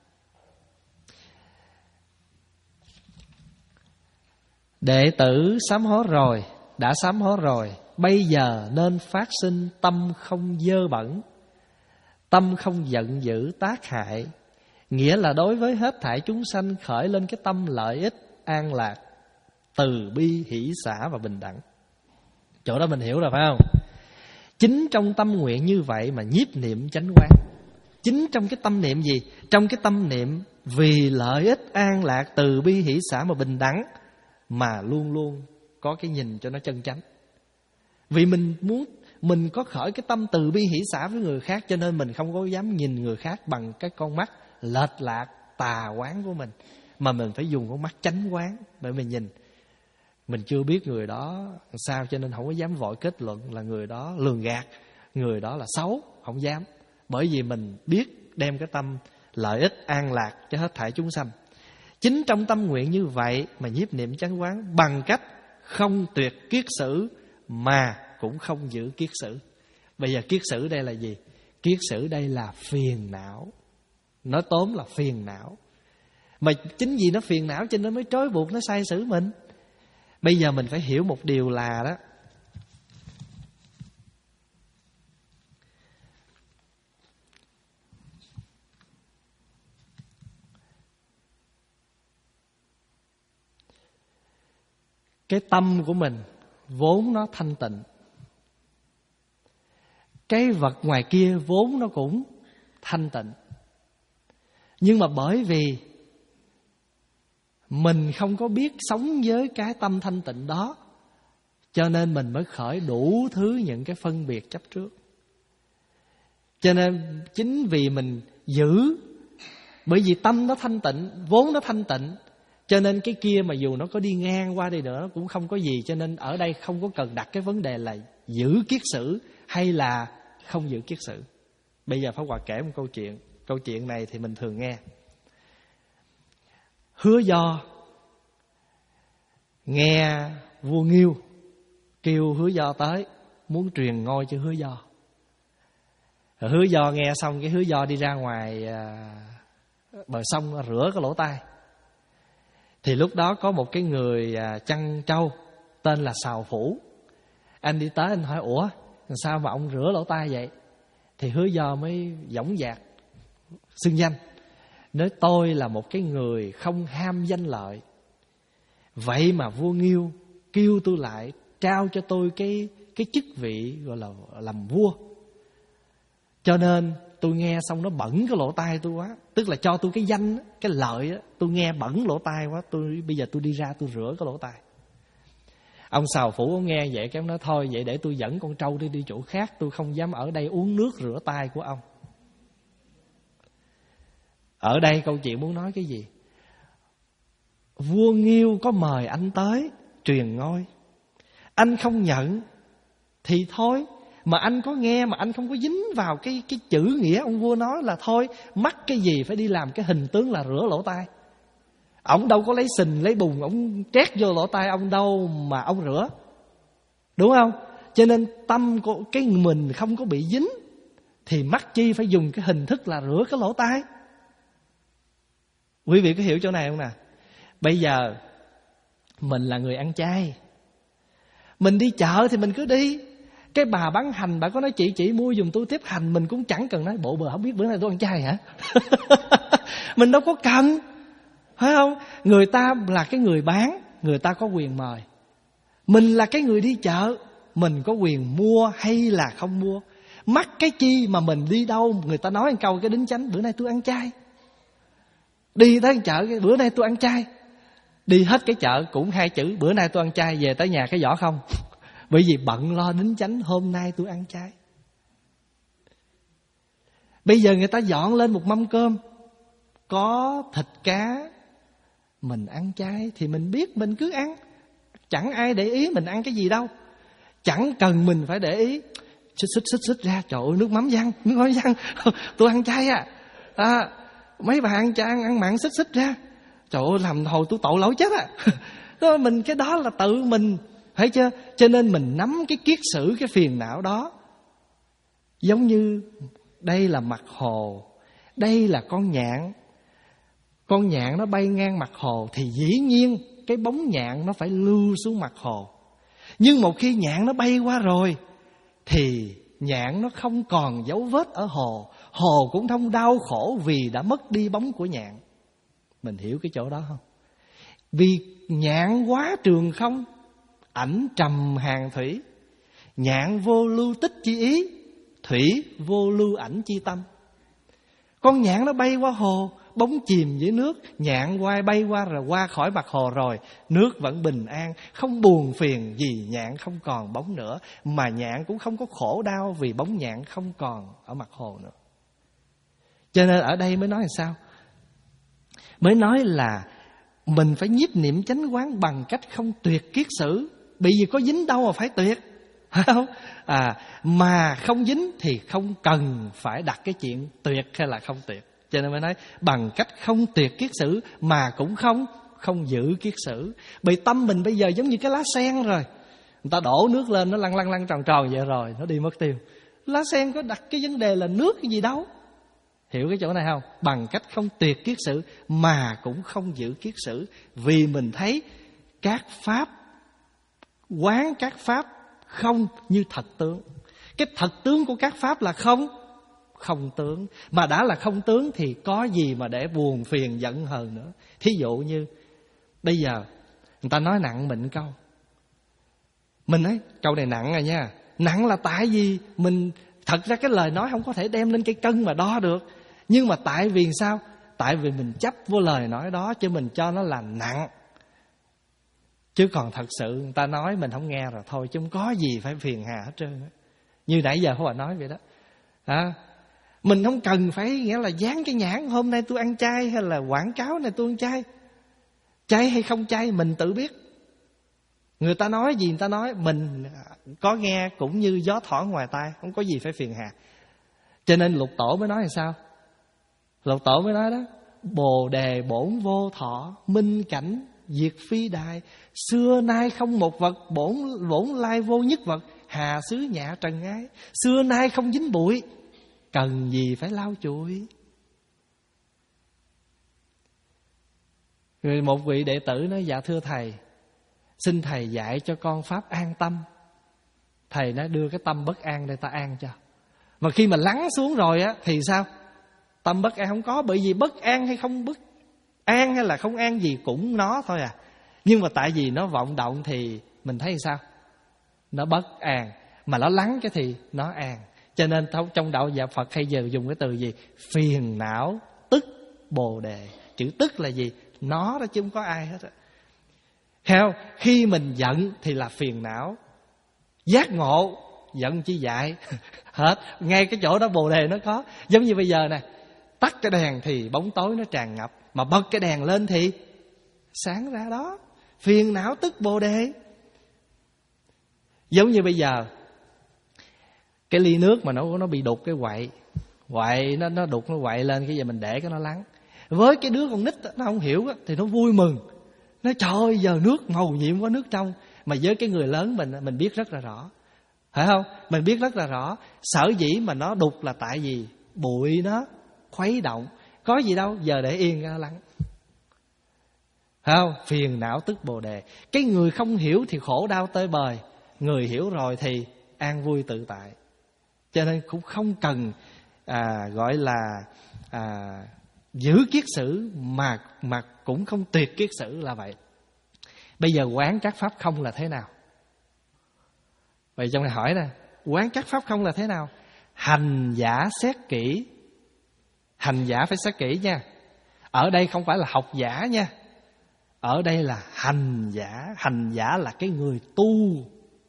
Đệ tử sám hối rồi, đã sám hối rồi, bây giờ nên phát sinh tâm không dơ bẩn, tâm không giận dữ tác hại. Nghĩa là đối với hết thảy chúng sanh khởi lên cái tâm lợi ích, an lạc, từ bi, hỷ xả và bình đẳng. Chỗ đó mình hiểu rồi phải không? Chính trong tâm nguyện như vậy mà nhiếp niệm chánh quán. Chính trong cái tâm niệm gì? Trong cái tâm niệm vì lợi ích, an lạc, từ bi, hỷ xả và bình đẳng, mà luôn luôn có cái nhìn cho nó chân chánh. Vì mình muốn, mình có khởi cái tâm từ bi hỷ xả với người khác, cho nên mình không có dám nhìn người khác bằng cái con mắt lệch lạc, tà quán của mình, mà mình phải dùng con mắt chánh quán để mình nhìn. Mình chưa biết người đó sao, cho nên không có dám vội kết luận là người đó lường gạt, người đó là xấu, không dám. Bởi vì mình biết đem cái tâm lợi ích, an lạc cho hết thảy chúng sanh. Chính trong tâm nguyện như vậy mà nhiếp niệm chánh quán, bằng cách không tuyệt kiết sử mà cũng không giữ kiết sử. Bây giờ kiết sử đây là gì? Kiết sử đây là phiền não. Nói tóm là phiền não. Mà chính vì nó phiền não cho nên nó mới trói buộc, nó sai sử mình. Bây giờ mình phải hiểu một điều là đó, cái tâm của mình vốn nó thanh tịnh. Cái vật ngoài kia vốn nó cũng thanh tịnh. Nhưng mà bởi vì mình không có biết sống với cái tâm thanh tịnh đó, cho nên mình mới khởi đủ thứ những cái phân biệt chấp trước. Cho nên chính vì mình giữ, bởi vì tâm nó thanh tịnh, vốn nó thanh tịnh, cho nên cái kia mà dù nó có đi ngang qua đi nữa nó cũng không có gì. Cho nên ở đây không có cần đặt cái vấn đề là giữ kiết sử hay là không giữ kiết sử. Bây giờ Pháp Hòa kể một câu chuyện. Câu chuyện này thì mình thường nghe. Hứa Do nghe vua Nghiêu kêu Hứa Do tới, muốn truyền ngôi cho Hứa Do. Rồi Hứa Do nghe xong, cái Hứa Do đi ra ngoài à, bờ sông rửa cái lỗ tai. Thì lúc đó có một cái người à, chăn trâu tên là Sào Phủ. Anh đi tới anh hỏi: ủa sao mà ông rửa lỗ tai vậy? Thì Hứa Do mới dõng dạc xưng danh, nói tôi là một cái người không ham danh lợi. Vậy mà vua Nghiêu kêu tôi lại, trao cho tôi cái, cái chức vị gọi là làm vua. Cho nên tôi nghe xong nó bẩn cái lỗ tai tôi quá. Tức là cho tôi cái danh, cái lợi đó, tôi nghe bẩn lỗ tai quá, tôi bây giờ tôi đi ra tôi rửa cái lỗ tai. Ông Sào Phủ ông nghe vậy cái ông nói: thôi vậy để tôi dẫn con trâu đi đi chỗ khác, tôi không dám ở đây uống nước rửa tai của ông. Ở đây câu chuyện muốn nói cái gì? Vua Nghiêu có mời anh tới truyền ngôi, anh không nhận thì thôi, Mà anh có nghe mà anh không có dính vào cái, cái chữ nghĩa ông vua nói là thôi, mắc cái gì phải đi làm cái hình tướng là rửa lỗ tai. Ông đâu có lấy sình lấy bùn ông trét vô lỗ tai ông đâu mà ông rửa, đúng không? Cho nên tâm của cái mình không có bị dính thì mắc chi phải dùng cái hình thức là rửa cái lỗ tai. Quý vị có hiểu chỗ này không nè? Bây giờ mình là người ăn chay, mình đi chợ thì mình cứ đi. Cái bà bán hành bà có nói chị chị mua giùm tôi tiếp hành, mình cũng chẳng cần nói bộ bờ không biết bữa nay tôi ăn chay hả. Mình đâu có cần, phải không? Người ta là cái người bán, người ta có quyền mời. Mình là cái người đi chợ, mình có quyền mua hay là không mua. Mắc cái chi mà mình đi đâu người ta nói một câu cái đính chánh, bữa nay tôi ăn chay. Đi tới chợ bữa nay tôi ăn chay. Đi hết cái chợ cũng hai chữ bữa nay tôi ăn chay, về tới nhà cái giỏ không. Bởi vì bận lo đính chánh hôm nay tôi ăn chay. Bây giờ người ta dọn lên một mâm cơm có thịt cá, mình ăn chay thì mình biết mình cứ ăn. Chẳng ai để ý mình ăn cái gì đâu. Chẳng cần mình phải để ý. Xích xích xích xích ra, trời ơi nước mắm văng, nước mắm văng. Tôi ăn chay à. à Mấy bà ăn chay ăn, ăn mặn xích xích ra. Trời ơi làm hồi tôi tội lỗi chết à. Đó, mình cái đó là tự mình, thấy chưa? Cho nên mình nắm cái kiết sử, cái phiền não đó. Giống như đây là mặt hồ, đây là con nhạn. Con nhạn nó bay ngang mặt hồ thì dĩ nhiên cái bóng nhạn nó phải lưu xuống mặt hồ. Nhưng một khi nhạn nó bay qua rồi thì nhạn nó không còn dấu vết ở hồ. Hồ cũng không đau khổ vì đã mất đi bóng của nhạn. Mình hiểu cái chỗ đó không? Vì nhạn quá trường không, ảnh trầm hàng thủy. Nhạn vô lưu tích chi ý, thủy vô lưu ảnh chi tâm. Con nhạn nó bay qua hồ, bóng chìm dưới nước. Nhạn quay bay qua rồi qua khỏi mặt hồ rồi, nước vẫn bình an, không buồn phiền vì nhạn không còn bóng nữa. Mà nhạn cũng không có khổ đau vì bóng nhạn không còn ở mặt hồ nữa. Cho nên ở đây mới nói là sao? Mới nói là mình phải nhiếp niệm chánh quán bằng cách không tuyệt kiết sử. Bởi vì có dính đâu mà phải tuyệt, không? À, mà không dính thì không cần phải đặt cái chuyện tuyệt hay là không tuyệt. Cho nên mới nói bằng cách không tuyệt kiết sử mà cũng không không giữ kiết sử. Bởi tâm mình bây giờ giống như cái lá sen rồi, người ta đổ nước lên nó lăn lăn lăn tròn tròn vậy rồi nó đi mất tiêu. Lá sen có đặt cái vấn đề là nước cái gì đâu. Hiểu cái chỗ này không? Bằng cách không tuyệt kiết sử mà cũng không giữ kiết sử. Vì mình thấy các pháp, quán các pháp không như thật tướng. Cái thật tướng của các pháp là không, không tướng. Mà đã là không tướng thì có gì mà để buồn phiền giận hờn nữa. Thí dụ như bây giờ người ta nói nặng mình câu, mình nói câu này nặng rồi nha. Nặng là tại vì mình, thật ra cái lời nói không có thể đem lên cây cân mà đo được. Nhưng mà tại vì sao? Tại vì mình chấp vô lời nói đó chứ mình cho nó là nặng. Chứ còn thật sự người ta nói mình không nghe rồi thôi, chứ không có gì phải phiền hà hết trơn. Như nãy giờ họ nói vậy đó. À, mình không cần phải nghĩa là dán cái nhãn hôm nay tôi ăn chay hay là quảng cáo này tôi ăn chay. Chay hay không chay mình tự biết. Người ta nói gì người ta nói, mình có nghe cũng như gió thoảng ngoài tai, không có gì phải phiền hà. Cho nên Lục Tổ mới nói là sao? Lục Tổ mới nói đó, Bồ đề bổn vô thọ, minh cảnh diệt phi đài. Xưa nay không một vật, bổn bổn lai vô nhất vật. Hà xứ nhạ trần ái, xưa nay không dính bụi, cần gì phải lau chùi. Rồi một vị đệ tử nói, dạ thưa thầy, xin thầy dạy cho con pháp an tâm. Thầy nói đưa cái tâm bất an đây ta an cho. Mà khi mà lắng xuống rồi á thì sao? Tâm bất an không có. Bởi vì bất an hay không bất an hay là không an gì cũng nó thôi à. Nhưng mà tại vì nó vọng động thì mình thấy sao? Nó bất an. Mà nó lắng cái thì nó an. Cho nên trong đạo Dạ Phật hay giờ dùng cái từ gì? Phiền não tức bồ đề. Chữ tức là gì? Nó đó chứ không có ai hết á. Theo khi mình giận thì là phiền não. Giác ngộ giận chi dại hết. Ngay cái chỗ đó bồ đề nó có. Giống như bây giờ nè, tắt cái đèn thì bóng tối nó tràn ngập, mà bật cái đèn lên thì sáng ra đó. Phiền não tức bồ đề. Giống như bây giờ Cái ly nước mà nó nó bị đục cái quậy, quậy nó nó đục nó quậy lên, cái giờ mình để cái nó lắng. Với cái đứa con nít nó không hiểu thì nó vui mừng, nó trời ơi giờ nước màu nhiệm quá, nước trong. Mà với cái người lớn mình mình biết rất là rõ, phải không? Mình biết rất là rõ sở dĩ mà nó đục là tại vì bụi nó khuấy động, có gì đâu, giờ để yên cho nó lắng. Phải không? Phiền não tức bồ đề. Cái người không hiểu thì khổ đau tơi bời, người hiểu rồi thì an vui tự tại. Cho nên cũng không cần à, gọi là à, giữ kiết sử mà mà cũng không tuyệt kiết sử là vậy. Bây giờ quán các pháp không là thế nào? Vậy trong này hỏi nè, quán các pháp không là thế nào? Hành giả xét kỹ. Hành giả phải xét kỹ nha. Ở đây không phải là học giả nha. Ở đây là hành giả. Hành giả là cái người tu.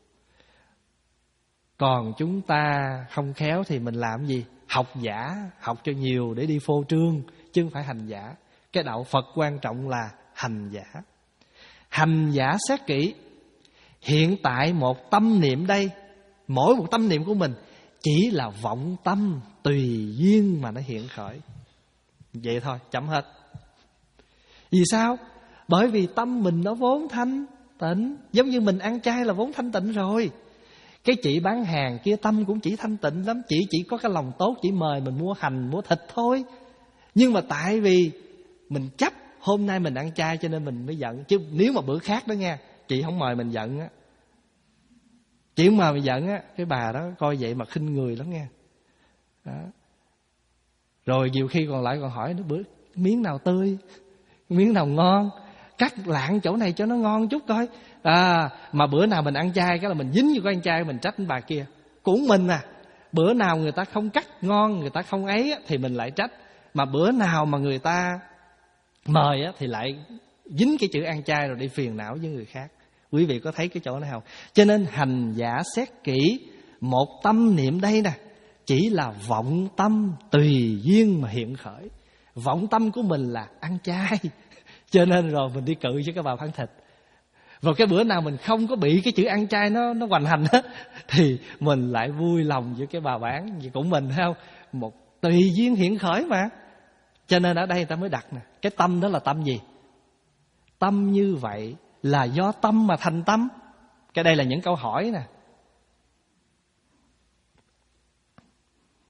Còn chúng ta không khéo thì mình làm gì? Học giả, học cho nhiều để đi phô trương, chứ không phải hành giả. Cái đạo Phật quan trọng là hành giả. Hành giả xét kỹ. Hiện tại một tâm niệm đây, mỗi một tâm niệm của mình chỉ là vọng tâm tùy duyên mà nó hiện khởi. Vậy thôi, chấm hết. Vì sao? Bởi vì tâm mình nó vốn thanh tịnh. Giống như mình ăn chay là vốn thanh tịnh rồi. Cái chị bán hàng kia tâm cũng chỉ thanh tịnh lắm. Chị chỉ có cái lòng tốt, chỉ mời mình mua hành, mua thịt thôi. Nhưng mà tại vì mình chấp hôm nay mình ăn chay cho nên mình mới giận. Chứ nếu mà bữa khác đó nha, chị không mời mình giận á. Chị không mời mình giận á, cái bà đó coi vậy mà khinh người lắm nha. Đó. Rồi nhiều khi còn lại còn hỏi nó bữa miếng nào tươi, miếng nào ngon, cắt lạng chỗ này cho nó ngon chút coi. À, mà bữa nào mình ăn chay cái là mình dính vô cái ăn chay, mình trách bà kia. Cũng mình à, bữa nào người ta không cắt ngon, người ta không ấy thì mình lại trách. Mà bữa nào mà người ta mời á thì lại dính cái chữ ăn chay rồi đi phiền não với người khác. Quý vị có thấy cái chỗ này không? Cho nên hành giả xét kỹ, một tâm niệm đây nè chỉ là vọng tâm tùy duyên mà hiện khởi. Vọng tâm của mình là ăn chay, cho nên rồi mình đi cự với cái bà bán thịt. Rồi cái bữa nào mình không có bị cái chữ ăn chay nó nó hoành hành á, thì mình lại vui lòng với cái bà bán gì cũng mình, thấy không? Một tùy duyên hiện khởi mà. Cho nên ở đây người ta mới đặt nè, cái tâm đó là tâm gì? Tâm như vậy là do tâm mà thành tâm. Cái đây là những câu hỏi nè.